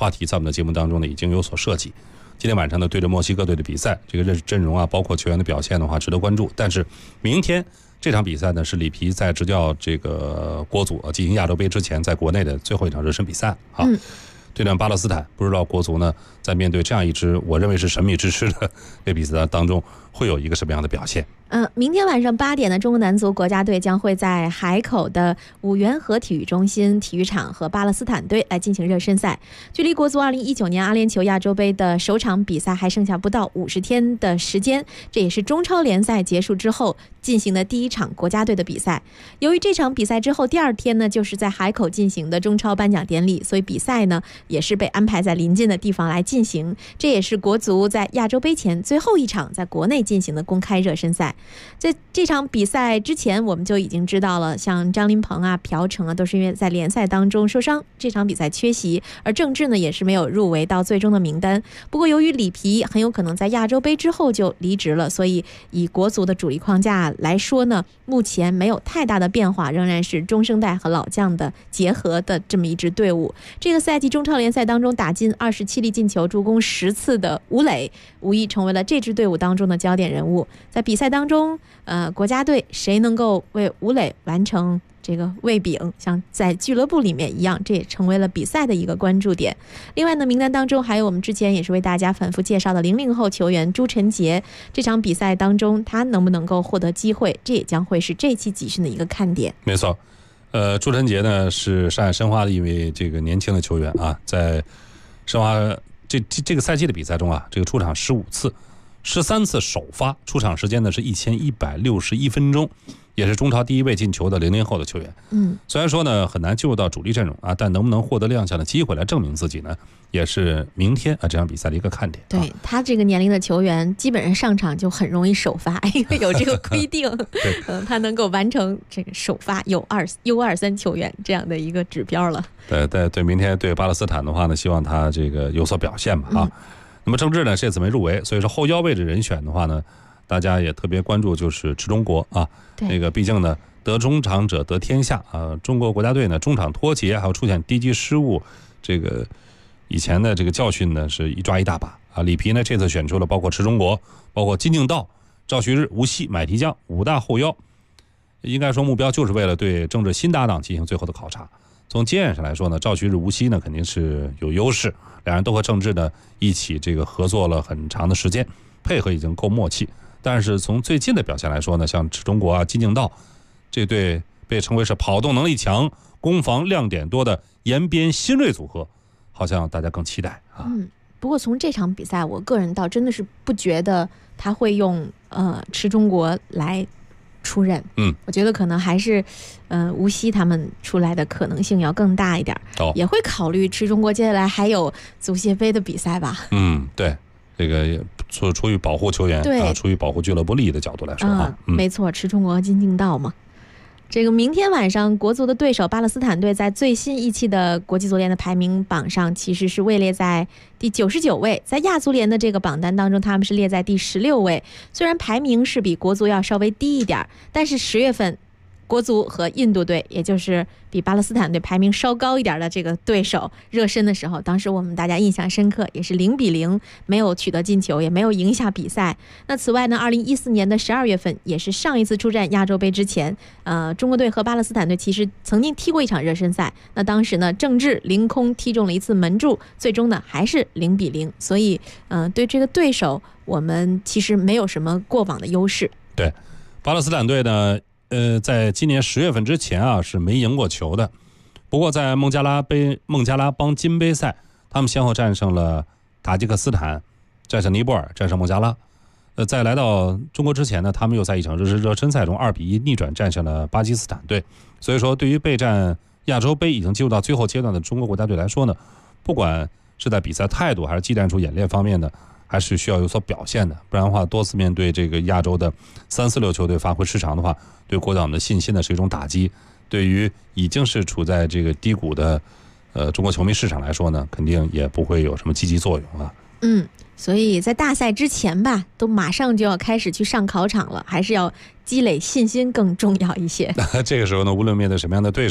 话题在我们的节目当中呢已经有所涉及。今天晚上呢对着墨西哥队的比赛，这个阵容啊，包括球员的表现的话值得关注。但是明天这场比赛呢是里皮在执教这个国足进行亚洲杯之前在国内的最后一场热身比赛啊。对战巴勒斯坦，不知道国足呢在面对这样一支我认为是神秘之师的这比赛当中会有一个什么样的表现。 明天晚上8点的中国男足国家队将会在海口的五缘河体育中心体育场和巴勒斯坦队来进行热身赛。距离国足2019年阿联酋亚洲杯的首场比赛还剩下不到50天的时间，这也是中超联赛结束之后进行的第一场国家队的比赛。由于这场比赛之后第2天呢就是在海口进行的中超颁奖典礼，所以比赛呢也是被安排在临近的地方来进行。这也是国足在亚洲杯前最后一场在国内进行的公开热身赛。在这场比赛之前我们就已经知道了，像张琳芃啊、朴成啊都是因为在联赛当中受伤，这场比赛缺席，而郑智呢也是没有入围到最终的名单。不过由于里皮很有可能在亚洲杯之后就离职了，所以以国足的主力框架来说呢，目前没有太大的变化，仍然是中生代和老将的结合的这么一支队伍。这个赛季中超联赛当中打进27粒进球、助攻10次的吴磊，无疑成为了这支队伍当中的焦点人物。在比赛当中国家队谁能够为吴磊完成这个喂饼，像在俱乐部里面一样，这也成为了比赛的一个关注点。另外呢，名单当中还有我们之前也是为大家反复介绍的00后球员朱晨杰，这场比赛当中他能不能够获得机会，这也将会是这期集训的一个看点。 没错，朱晨杰呢是上海申花的一位这个年轻的球员啊，在申花这个赛季的比赛中啊，这个出场15次，13次首发，出场时间呢是1161分钟，也是中超第一位进球的00后的球员。虽然说呢很难进入到主力阵容啊，但能不能获得亮相的机会来证明自己呢，也是明天这场比赛的一个看点。 对，他这个年龄的球员基本上上场就很容易首发，因为有这个规定他能够完成这个首发U23球员这样的一个指标了。 对，明天对巴勒斯坦的话呢，希望他这个有所表现吧啊。那么郑智呢这次没入围，所以说后腰位置人选的话呢，大家也特别关注就是池忠国啊。那个毕竟呢得中场者得天下啊，中国国家队呢中场脱节还有出现低级失误，这个以前的这个教训呢是一抓一大把啊。里皮呢这次选出了包括池忠国、包括金敬道、赵旭日、吴曦、买提江5大后腰，应该说目标就是为了对郑智新搭档进行最后的考察。从经验上来说呢，赵旭日、吴曦呢肯定是有优势，两人都和郑智呢一起这个合作了很长的时间，配合已经够默契。但是从最近的表现来说呢，像池忠国啊、金敬道这对被称为是跑动能力强、攻防亮点多的延边新锐组合，好像大家更期待啊。 不过从这场比赛，我个人倒真的是不觉得他会用池忠国来出任。我觉得可能还是吴曦他们出来的可能性要更大一点。也会考虑池忠国接下来还有足协杯的比赛吧。 对，这个出于保护球员啊，出于保护俱乐部利益的角度来说啊， 没错，池忠国和金敬道嘛。这个明天晚上国足的对手巴勒斯坦队在最新一期的国际足联的排名榜上其实是位列在第99位，在亚足联的这个榜单当中他们是列在第16位。虽然排名是比国足要稍微低一点，但是10月份国足和印度队，也就是比巴勒斯坦队排名稍高一点的这个对手热身的时候，当时我们大家印象深刻，也是0-0，没有取得进球，也没有赢下比赛。那此外呢，2014年的12月份，也是上一次出战亚洲杯之前，中国队和巴勒斯坦队其实曾经踢过一场热身赛。那当时呢，郑智凌空踢中了一次门柱，最终呢还是0-0。所以，对这个对手，我们其实没有什么过往的优势。 对，巴勒斯坦队呢。在今年10月份之前啊是没赢过球的，不过在孟加拉邦金杯赛，他们先后战胜了塔吉克斯坦，战胜尼泊尔，战胜孟加拉。在来到中国之前呢，他们又在一场热身赛中2-1逆转战胜了巴基斯坦队。所以说，对于备战亚洲杯已经进入到最后阶段的中国国家队来说呢，不管是在比赛态度还是技战术演练方面呢，还是需要有所表现的，不然的话多次面对这个亚洲的3、4、6球队发挥失常的话，对国脚的信心呢是一种打击，对于已经是处在这个低谷的中国球迷市场来说呢，肯定也不会有什么积极作用啊。 所以在大赛之前吧，都马上就要开始去上考场了，还是要积累信心更重要一些。 这个时候呢，无论面对什么样的对手，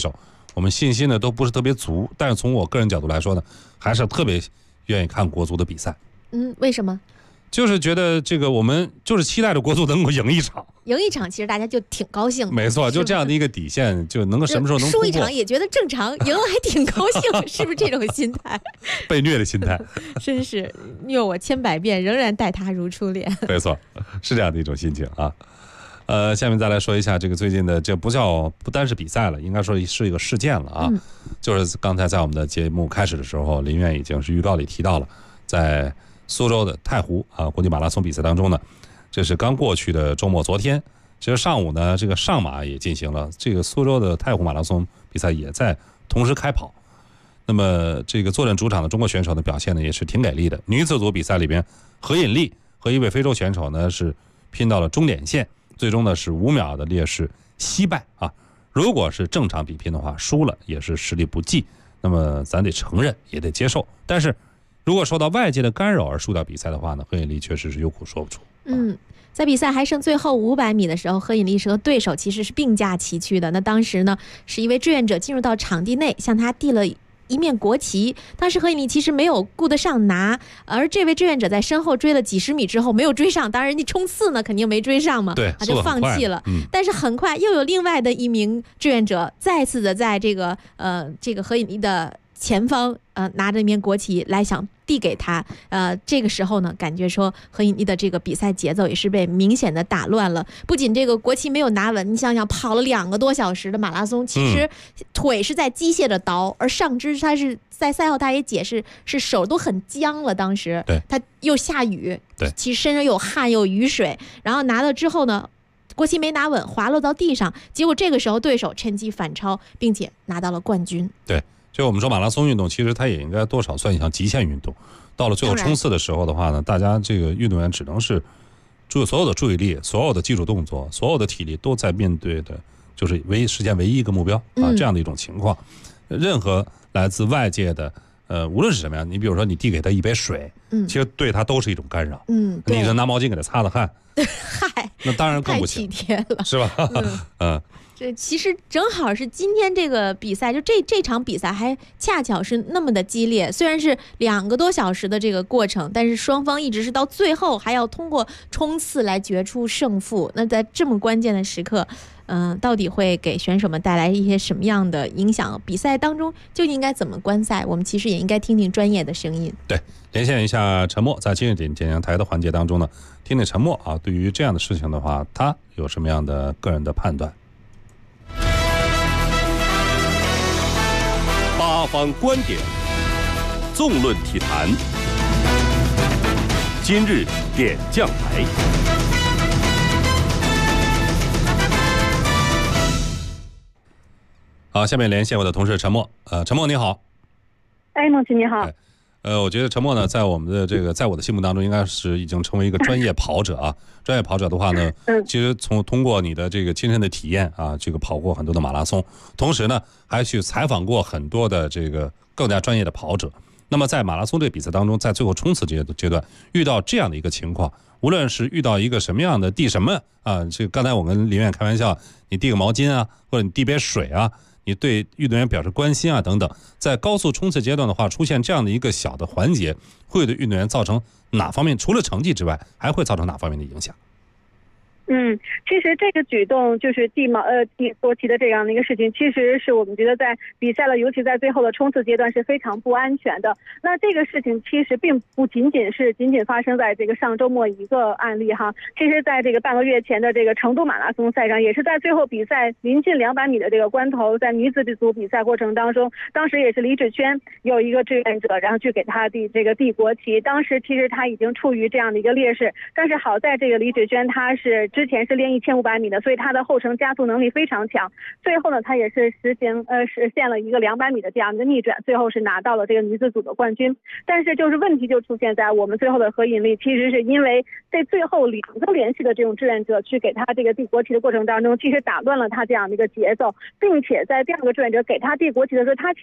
我们信心呢都不是特别足。但是从我个人角度来说呢，还是特别愿意看国足的比赛。 为什么？ 就是觉得这个我们就是期待着国足能够赢一场， 其实大家就挺高兴的。 没错，就这样的一个底线，就能够什么时候能输一场也觉得正常，赢了还挺高兴，是不是这种心态？ 被虐的心态， 真是虐我千百遍，仍然待他如初恋。 没错，是这样的一种心情啊。下面再来说一下这个最近的，这不单是比赛了，应该说是一个事件了啊。就是刚才在我们的节目开始的时候，林苑已经是预告里提到了，在苏州的太湖国际马拉松比赛当中呢，这是刚过去的周末，昨天其实上午呢，这个上马也进行了，这个苏州的太湖马拉松比赛也在同时开跑。那么这个坐镇主场的中国选手的表现呢，也是挺给力的。女子组比赛里边，何引丽和一位非洲选手呢是拼到了终点线，最终呢是5秒的劣势惜败啊。如果是正常比拼的话，输了也是实力不济，那么咱得承认，也得接受。但是如果受到外界的干扰而输掉比赛的话呢，何引丽确实是有苦说不出。 在比赛还剩最后500米的时候，何引丽是和对手其实是并驾齐驱的。那当时呢，是一位志愿者进入到场地内，向他递了一面国旗。当时何引丽其实没有顾得上拿，而这位志愿者在身后追了几十米之后没有追上，当然人家冲刺呢肯定没追上嘛， 对， 他就放弃了。但是很快又有另外的一名志愿者再次的在这个何引丽的前方拿着一面国旗来想递给他，这个时候呢，感觉说何引丽的这个比赛节奏也是被明显的打乱了。不仅这个国旗没有拿稳，你想想跑了2个多小时的马拉松，其实腿是在机械的倒，而上肢他是在赛后他也解释是手都很僵了，当时他又下雨，其实身上有汗有雨水，然后拿了之后呢，国旗没拿稳，滑落到地上，结果这个时候对手趁机反超，并且拿到了冠军。 对。就我们说马拉松运动，其实它也应该多少算一项极限运动。到了最后冲刺的时候的话呢，大家这个运动员只能是所有的注意力、所有的技术动作、所有的体力都在面对的，就是实现唯一一个目标啊，这样的一种情况。任何来自外界的无论是什么样，你比如说你递给他一杯水，其实对他都是一种干扰。你拿毛巾给他擦了汗， 嗨， 那当然更不行， 太体贴了， 是吧？ 这其实正好是今天这个比赛，就这场比赛还恰巧是那么的激烈。虽然是2个多小时的这个过程，但是双方一直是到最后还要通过冲刺来决出胜负。那在这么关键的时刻，到底会给选手们带来一些什么样的影响？比赛当中究竟应该怎么观赛？我们其实也应该听听专业的声音。 对，连线一下陈默，在今日点将台的环节当中呢，听听陈默啊，对于这样的事情的话，他有什么样的个人的判断？ 八方观点，纵论体坛。今日点将台。 好，下面连线我的同事陈默。陈默你好。 孟奇你好。 我觉得陈默呢，在我们的这个，在我的心目当中，应该是已经成为一个专业跑者啊。专业跑者的话呢，其实通过你的这个亲身的体验啊，这个跑过很多的马拉松，同时呢，还去采访过很多的这个更加专业的跑者。那么在马拉松这个比赛当中，在最后冲刺阶段遇到这样的一个情况，无论是遇到一个什么样的递什么啊，这个刚才我跟林苑开玩笑，你递个毛巾啊，或者你递杯水啊。你对运动员表示关心啊等等，在高速冲刺阶段的话，出现这样的一个小的环节，会对运动员造成哪方面？除了成绩之外，还会造成哪方面的影响？ 其实这个举动就是递国旗的这样的一个事情，其实是我们觉得在比赛了，尤其在最后的冲刺阶段是非常不安全的。那这个事情其实并不仅仅发生在这个上周末一个案例哈，其实在这个半个月前的这个成都马拉松赛上，也是在最后比赛临近200米的这个关头，在女子组比赛过程当中，当时也是李芷萱有一个志愿者，然后去给他递国旗，当时其实他已经处于这样的一个劣势，但是好在这个李芷萱他是之前是练1500米的，所以他的后程加速能力非常强。最后呢，他也是实现了一个200米的这样一个逆转，最后是拿到了这个女子组的冠军。但是就是问题就出现在我们最后的何引丽，其实是因为在最后2个连续的这种志愿者去给他这个递国旗的过程当中，其实打乱了他这样的一个节奏，并且在第2个志愿者给他递国旗的时候，他其实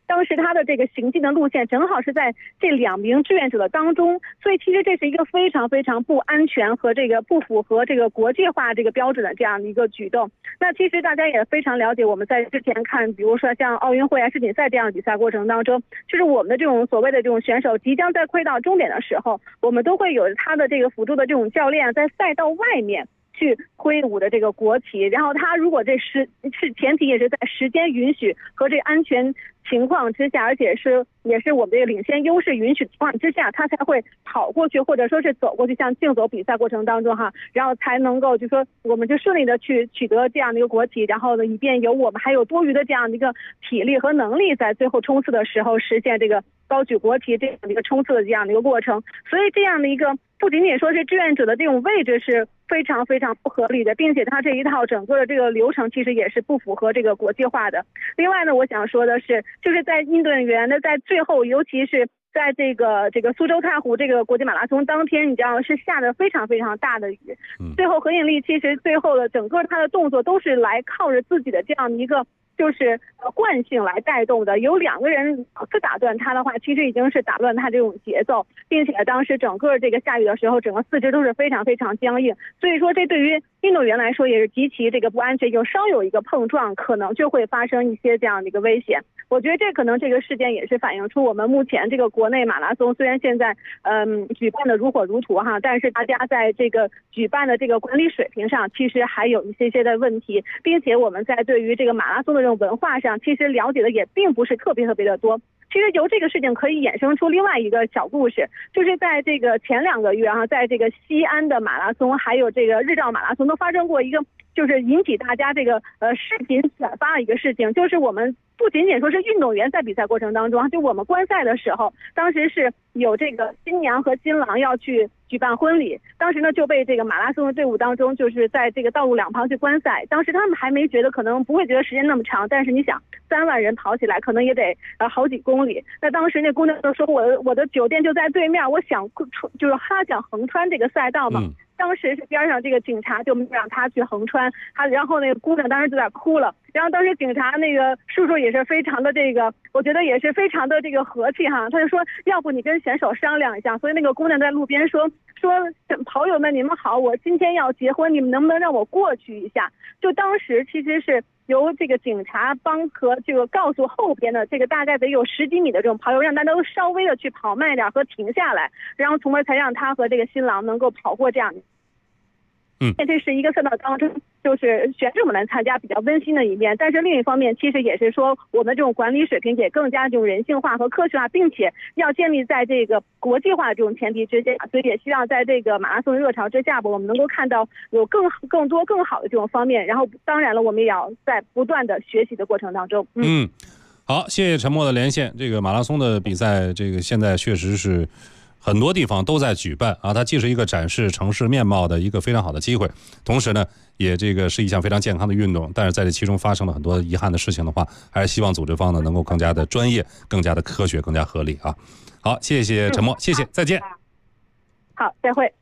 当时他的这个行进的路线正好是在这2名志愿者的当中，所以其实这是一个非常非常不安全和这个不符合这个国际化这个标准的这样的一个举动。那其实大家也非常了解，我们在之前看，比如说像奥运会啊、世锦赛这样的比赛过程当中，就是我们的这种所谓的这种选手即将在快到终点的时候，我们都会有他的这个辅助的这种教练在赛道外面去挥舞的这个国旗，然后他如果这是前提也是在时间允许和这安全情况之下，而且也是我们这个领先优势允许情况之下，他才会跑过去或者说是走过去，像竞走比赛过程当中哈，然后才能够就说我们就顺利的去取得这样的一个国旗，然后呢以便有我们还有多余的这样的一个体力和能力在最后冲刺的时候实现这个高举国旗这样的一个冲刺的这样的一个过程。所以这样的一个不仅仅说是志愿者的这种位置是非常非常不合理的，并且它这一套整个的这个流程其实也是不符合这个国际化的。另外呢，我想说的是，就是在运动员的在最后，尤其是在这个苏州太湖这个国际马拉松当天，你知道是下的非常非常大的雨，最后何颖丽其实最后的整个她的动作都是来靠着自己的这样的一个就是惯性来带动的，有2个人不打断他的话，其实已经是打乱他这种节奏，并且当时整个这个下雨的时候，整个四肢都是非常非常僵硬，所以说这对于运动员来说也是极其这个不安全，稍有一个碰撞，可能就会发生一些这样的一个危险。我觉得这可能这个事件也是反映出我们目前这个国内马拉松虽然现在举办的如火如荼哈，但是大家在这个举办的这个管理水平上，其实还有一些的问题，并且我们在对于这个马拉松的这种文化上，其实了解的也并不是特别的多。其实由这个事情可以衍生出另外一个小故事，就是在这个前2个月哈，在这个西安的马拉松还有这个日照马拉松都发生过一个就是引起大家这个视频转发的一个事情，就是我们不仅仅说是运动员在比赛过程当中，就我们观赛的时候，当时是有这个新娘和新郎要去举办婚礼，当时呢就被这个马拉松的队伍当中，就是在这个道路两旁去观赛，当时他们还没觉得，可能不会觉得时间那么长，但是你想3万人跑起来可能也得好几公里，那当时那姑娘就说我的酒店就在对面，我想就是她想横穿这个赛道嘛。当时是边上这个警察就没让他去横穿，然后那个姑娘当时就在哭了，然后当时警察那个叔叔也是非常的这个，我觉得也是非常的这个和气哈，他就说要不你跟选手商量一下，所以那个姑娘在路边说跑友们你们好，我今天要结婚，你们能不能让我过去一下？就当时其实是由这个警察帮和这个告诉后边的这个大概得有10几米的这种跑友，让大家都稍微的去跑慢点和停下来，然后从而才让他和这个新郎能够跑过这样。这是一个赛道当中，就是选手们来参加比较温馨的一面，但是另一方面，其实也是说我们这种管理水平也更加这种人性化和科学化，并且要建立在这个国际化这种前提之下，所以也希望在这个马拉松热潮之下吧，我们能够看到有更多更好的这种方面，然后当然了，我们也要在不断的学习的过程当中。 好，谢谢陈默的连线。这个马拉松的比赛，这个现在确实是很多地方都在举办啊，它既是一个展示城市面貌的一个非常好的机会，同时呢，也这个是一项非常健康的运动。但是在这其中发生了很多遗憾的事情的话，还是希望组织方呢能够更加的专业、更加的科学、更加合理啊。好，谢谢陈默，谢谢，再见。 好，再会。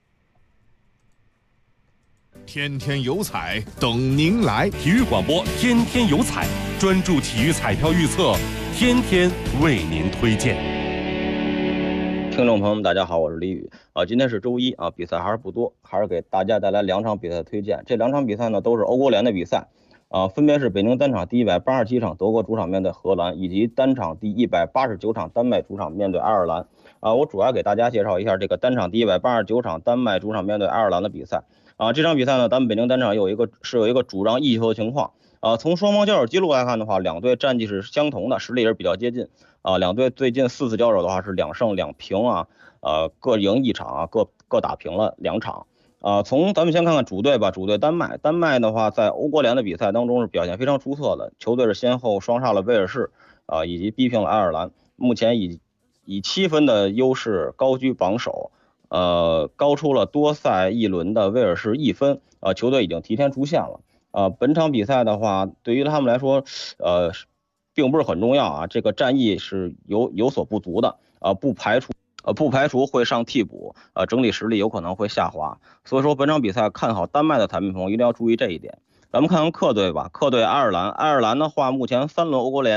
天天有彩等您来， 体育广播天天有彩，专注体育彩票预测，天天为您推荐。 听众朋友们，大家好，我是李宇今天是周一啊，比赛还是不多，还是给大家带来2场比赛的推荐。这2场比赛呢都是欧国联的比赛分别是北京单场第187场德国主场面对荷兰，以及单场第189场丹麦主场面对爱尔兰我主要给大家介绍一下这个单场第189场丹麦主场面对爱尔兰的比赛这场比赛呢，咱们北京单场有一个主张一球的情况从双方交手记录来看的话，2队战绩是相同的，实力也是比较接近2队最近4次交手的话是2胜2平各赢1场各打平了2场从咱们先看看主队吧，主队丹麦的话在欧国联的比赛当中是表现非常出色的，球队是先后双杀了威尔士以及逼平了爱尔兰，目前以7分的优势高居榜首高出了多赛一轮的威尔士1分球队已经提前出线了本场比赛的话对于他们来说并不是很重要这个战役是有所不足的不排除会上替补整体实力有可能会下滑，所以说本场比赛看好丹麦的彩民朋友一定要注意这一点。咱们看看客队吧，客队爱尔兰的话目前3轮欧国联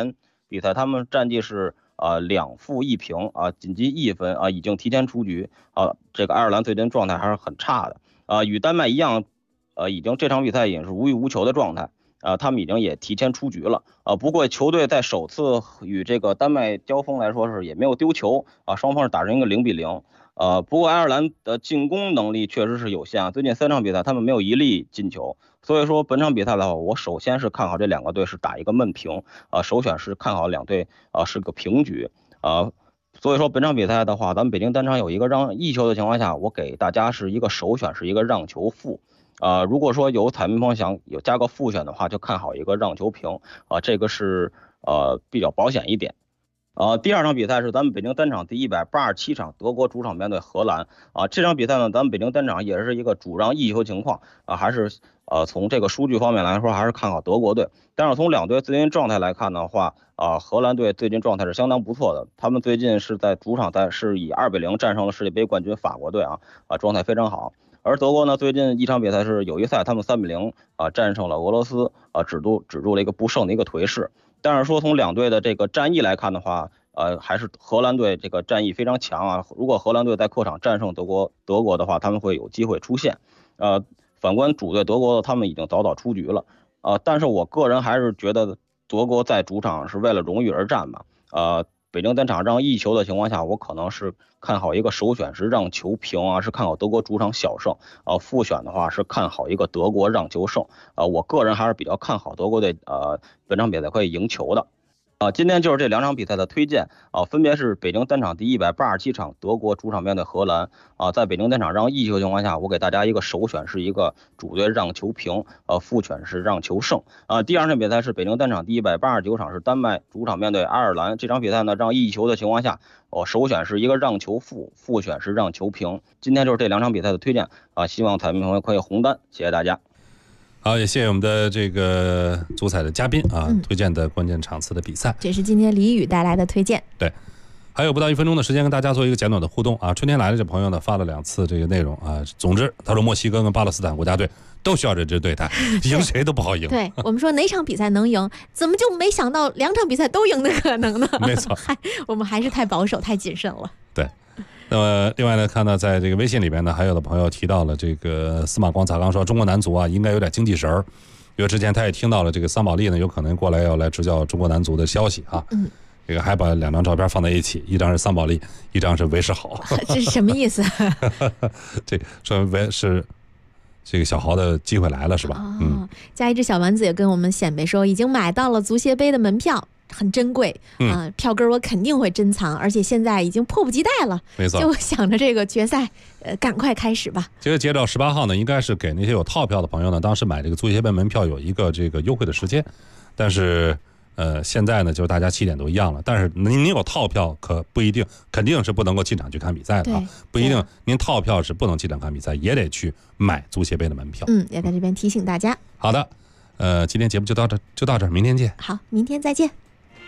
比赛他们战绩是2负1平啊，仅积1分啊，已经提前出局啊。这个爱尔兰最近状态还是很差的啊，与丹麦一样，已经这场比赛也是无欲无求的状态啊，他们已经也提前出局了啊。不过球队在首次与这个丹麦交锋来说是也没有丢球啊，双方是打成一个0比0。不过爱尔兰的进攻能力确实是有限啊，最近3场比赛他们没有一粒进球，所以说本场比赛的话，我首先是看好这2个队是打一个闷平啊，首选是看好2队是个平局啊，所以说本场比赛的话，咱们北京单场有一个让1球的情况下，我给大家是一个首选是一个让球负如果说有彩民朋想有加个复选的话，就看好一个让球平这个是比较保险一点。第2场比赛是咱们北京单场第187场，德国主场面对荷兰这场比赛呢，咱们北京单场也是一个主让1球情况还是从这个数据方面来说，还是看好德国队。但是从2队最近状态来看的话荷兰队最近状态是相当不错的，他们最近是在主场是以2比0战胜了世界杯冠军法国队状态非常好。而德国呢，最近一场比赛是友谊赛，他们3比0战胜了俄罗斯止住了一个不胜的一个颓势。但是说从2队的这个战役来看的话，还是荷兰队这个战役非常强如果荷兰队在客场战胜德国的话，他们会有机会出线。反观主队德国，他们已经早早出局了。但是我个人还是觉得德国在主场是为了荣誉而战吧。北京单场让1球的情况下，我可能是看好一个首选是让球平是看好德国主场小胜。复选的话是看好一个德国让球胜。我个人还是比较看好德国队本场比赛可以赢球的。今天就是这2场比赛的推荐分别是北京单场第187场，德国主场面对荷兰在北京单场让1球情况下，我给大家一个首选是一个主队让球平，复选是让球胜。第2场比赛是北京单场第189场，是丹麦主场面对爱尔兰，这场比赛呢让1球的情况下，首选是一个让球负，复选是让球平。今天就是这2场比赛的推荐希望彩民朋友可以红单，谢谢大家。 好，也谢谢我们的这个足彩的嘉宾推荐的关键场次的比赛。 这是今天李宇带来的推荐。 对，还有不到1分钟的时间跟大家做一个简短的互动春天来了这朋友呢发了2次这个内容总之他说墨西哥跟巴勒斯坦国家队都需要认真对待，赢谁都不好赢。 对，我们说哪场比赛能赢，怎么就没想到2场比赛都赢的可能呢？ 没错， 我们还是太保守太谨慎了。 对。那么另外呢，看到在这个微信里边呢，还有的朋友提到了这个司马光砸缸说中国男足应该有点精气神儿，因为之前他也听到了这个桑保利呢有可能过来要来执教中国男足的消息这个还把2张照片放在一起，一张是桑保利，一张是韦世豪。 这是什么意思？ 这说明是这个小豪的机会来了是吧？ 加一只小丸子也跟我们显摆说，已经买到了足协杯的门票。很珍贵票根我肯定会珍藏，而且现在已经迫不及待了。 没错， 就想着这个决赛赶快开始吧。 其实截止到18号呢，应该是给那些有套票的朋友呢，当时买这个足协杯门票有一个这个优惠的时间，但是现在呢，就是大家起点都一样了。但是您有套票可不一定，肯定是不能够进场去看比赛的不一定。您套票是不能进场看比赛，也得去买足协杯的门票。 也在这边提醒大家。 好的，今天节目就到这儿，明天见。 好，明天再见。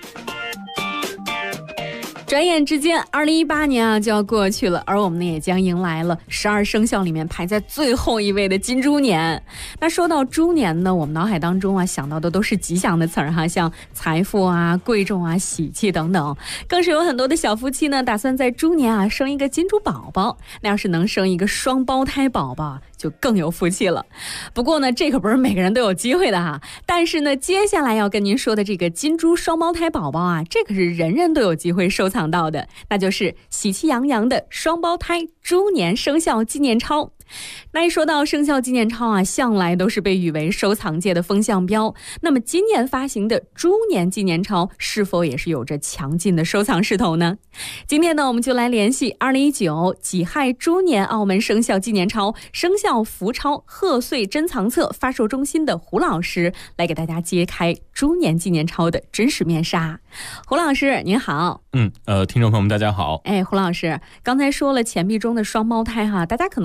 转眼之间2018年就要过去了，而我们呢也将迎来了12生肖里面排在最后一位的金猪年。那说到猪年呢，我们脑海当中想到的都是吉祥的词儿像财富贵重喜气等等，更是有很多的小夫妻呢打算在猪年生一个金猪宝宝。那要是能生一个双胞胎宝宝就更有福气了。不过呢，这可不是每个人都有机会的但是呢，接下来要跟您说的这个金猪双胞胎宝宝这可是人人都有机会收藏到的，那就是喜气洋洋的双胞胎猪年生肖纪念钞。那一说到生肖纪念钞向来都是被誉为收藏界的风向标。那么今年发行的猪年纪念钞是否也是有着强劲的收藏势头呢？今天呢，我们就来联系2019己亥猪年澳门生肖纪念钞生肖福钞贺岁珍藏册发售中心的胡老师，来给大家揭开猪年纪念钞的真实面纱。胡老师您好。 听众朋友们大家好。 胡老师刚才说了钱币中的双胞胎大家可能还是不太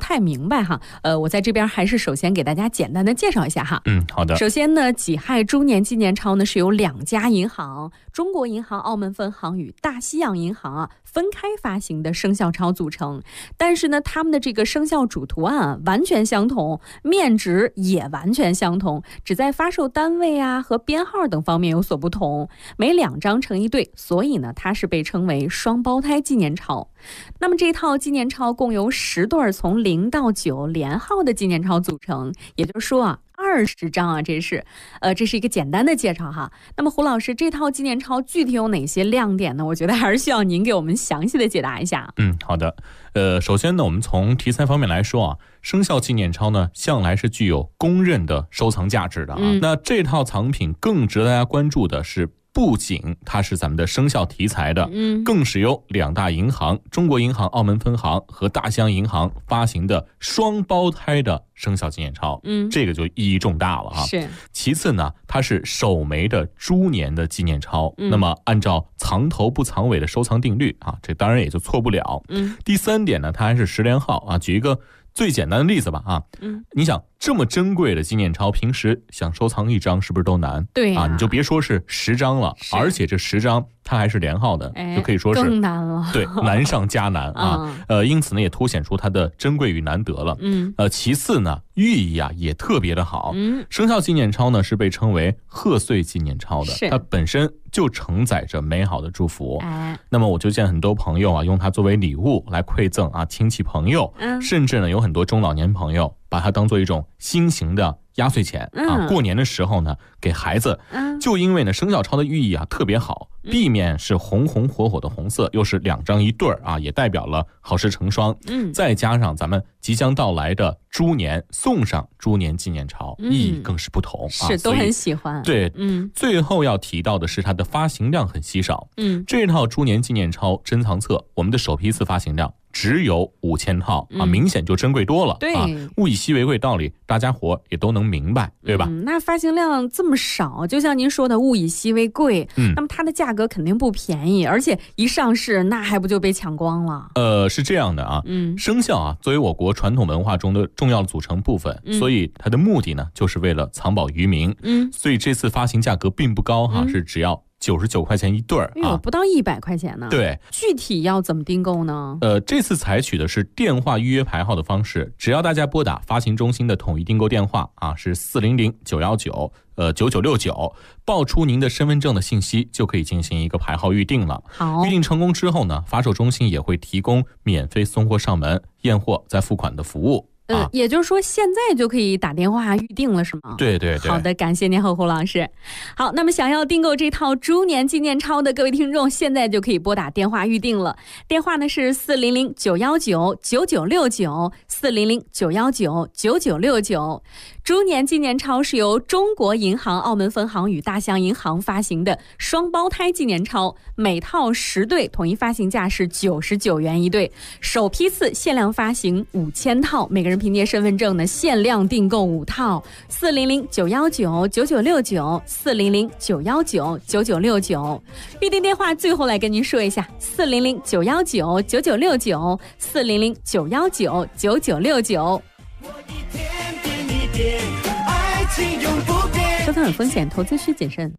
太明白哈。我在这边还是首先给大家简单的介绍一下哈。 好的。 首先呢，己亥猪年纪念钞呢是由2家银行，中国银行澳门分行与大西洋银行分开发行的生肖钞组成，但是呢，他们的这个生肖主图案完全相同，面值也完全相同，只在发售单位和编号等方面有所不同，每2张成一对，所以呢，它是被称为双胞胎纪念钞。那么这套纪念钞共由10对从0到9连号的纪念钞组成，也就是说20张这是一个简单的介绍哈。那么胡老师，这套纪念钞具体有哪些亮点呢？我觉得还是需要您给我们详细的解答一下。 好的。首先呢，我们从题材方面来说生肖纪念钞呢，向来是具有公认的收藏价值的那这套藏品更值得大家关注的是，不仅它是咱们的生肖题材的，更是由2大银行，中国银行澳门分行和大西洋银行发行的双胞胎的生肖纪念钞，这个就意义重大了是。 其次呢，它是首枚的猪年的纪念钞，那么按照藏头不藏尾的收藏定律这当然也就错不了。第3点呢，它还是10连号举一个最简单的例子吧你想这么珍贵的纪念钞，平时想收藏1张是不是都难？ 对你就别说是10张了，而且这10张它还是连号的，就可以说是更难了。 对，难上加难因此呢，也凸显出它的珍贵与难得了。其次呢，寓意也特别的好。生肖纪念钞呢是被称为贺岁纪念钞的，它本身就承载着美好的祝福。那么我就见很多朋友用它作为礼物来馈赠亲戚朋友，甚至呢有很多中老年朋友把它当做一种新型的压岁钱过年的时候呢给孩子，就因为呢生肖钞的寓意特别好，避免是红红火火的红色，又是2张一对也代表了好事成双。再加上咱们即将到来的猪年，送上猪年纪念钞，意义更是不同是都很喜欢。 对，最后要提到的是它的发行量很稀少。这套猪年纪念钞珍藏册，我们的首批次发行量只有5000套明显就珍贵多了。 对， 物以稀为贵道理大家伙也都能明白，对吧？ 那发行量这么少，就像您说的物以稀为贵，那么它的价格肯定不便宜，而且一上市那还不就被抢光了？ 是这样的生肖作为我国传统文化中的重要的组成部分，所以它的目的呢就是为了藏宝于民。所以这次发行价格并不高是只要99块钱一对不到100块钱呢。 对， 具体要怎么订购呢？ 这次采取的是电话预约排号的方式，只要大家拨打发行中心的统一订购电话是400-919-9969，报出您的身份证的信息，就可以进行一个排号预定了。 好， 预定成功之后呢，发售中心也会提供免费送货上门、验货再付款的服务。 也就是说现在就可以打电话预定了是吗？ 对对对。 好的，感谢您胡老师。好，那么想要订购这套猪年纪念钞的各位听众，现在就可以拨打电话预定了。电话呢是400-919-9969，400-919-9969。猪年纪念钞是由中国银行澳门分行与大西洋银行发行的双胞胎纪念钞，每套10对，统一发行价是99元一对，首批次限量发行5000套，每个人凭借身份证呢限量订购5套。400-919-9969，400-919-9969。预定电话最后来跟您说一下，400-919-9969，400-919-9969。收藏有风险，投资需谨慎。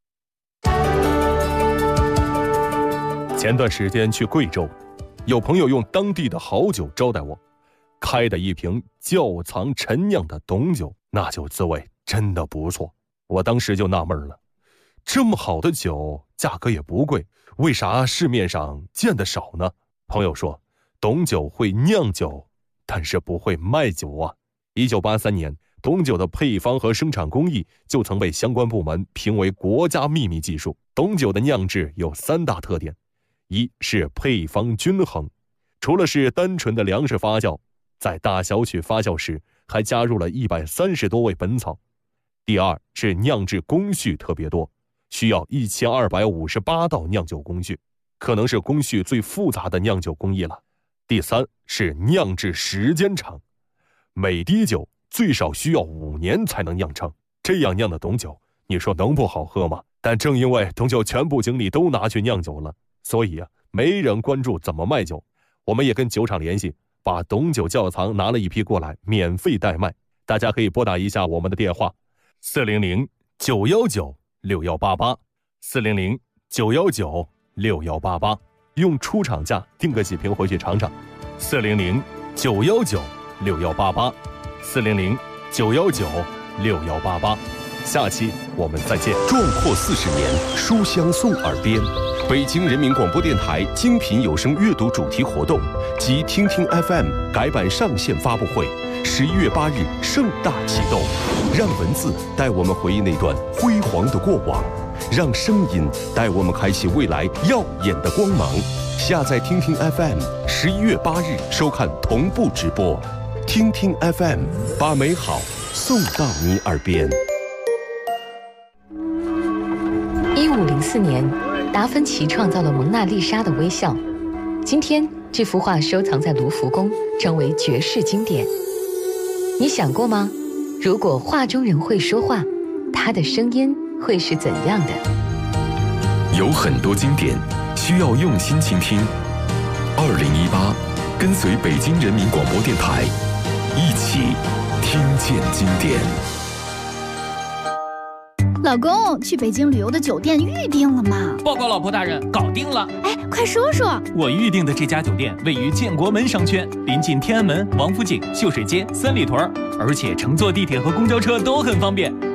前段时间去贵州，有朋友用当地的好酒招待我，开的一瓶窖藏陈酿的董酒，那酒滋味真的不错。我当时就纳闷了，这么好的酒价格也不贵，为啥市面上见得少呢？朋友说，董酒会酿酒，但是不会卖酒1983年，董酒的配方和生产工艺就曾被相关部门评为国家秘密技术。董酒的酿制有3大特点，一是配方均衡，除了是单纯的粮食发酵，在大小曲发酵时还加入了130多味本草。第二是酿制工序特别多，需要1258道酿酒工序，可能是工序最复杂的酿酒工艺了。第三是酿制时间长，每滴酒最少需要5年才能酿成，这样酿的董酒，你说能不好喝吗？但正因为董酒全部精力都拿去酿酒了，所以没人关注怎么卖酒。我们也跟酒厂联系， 把董九窖藏拿了一批过来，免费代卖。大家可以拨打一下我们的电话，400-919-6188，400-919-6188，用出厂价订个几瓶回去尝尝。400-919-6188，400-919-6188。下期我们再见。 壮阔40年，书香送耳边。北京人民广播电台精品有声阅读主题活动及听听 FM 改版上线发布会，11月8日盛大启动。让文字带我们回忆那段辉煌的过往，让声音带我们开启未来耀眼的光芒。下载听听 FM，11月8日收看同步直播。听听 FM， 把美好送到你耳边。 1504年，达芬奇创造了蒙娜丽莎的微笑。今天，这幅画收藏在卢浮宫，成为绝世经典。你想过吗？如果画中人会说话，他的声音会是怎样的？ 有很多经典需要用心倾听。2018，跟随北京人民广播电台，一起听见经典。 老公，去北京旅游的酒店预定了吗？ 报告老婆大人，搞定了。 哎，快说说。 我预定的这家酒店位于建国门商圈，临近天安门、王府井、秀水街、三里屯，而且乘坐地铁和公交车都很方便。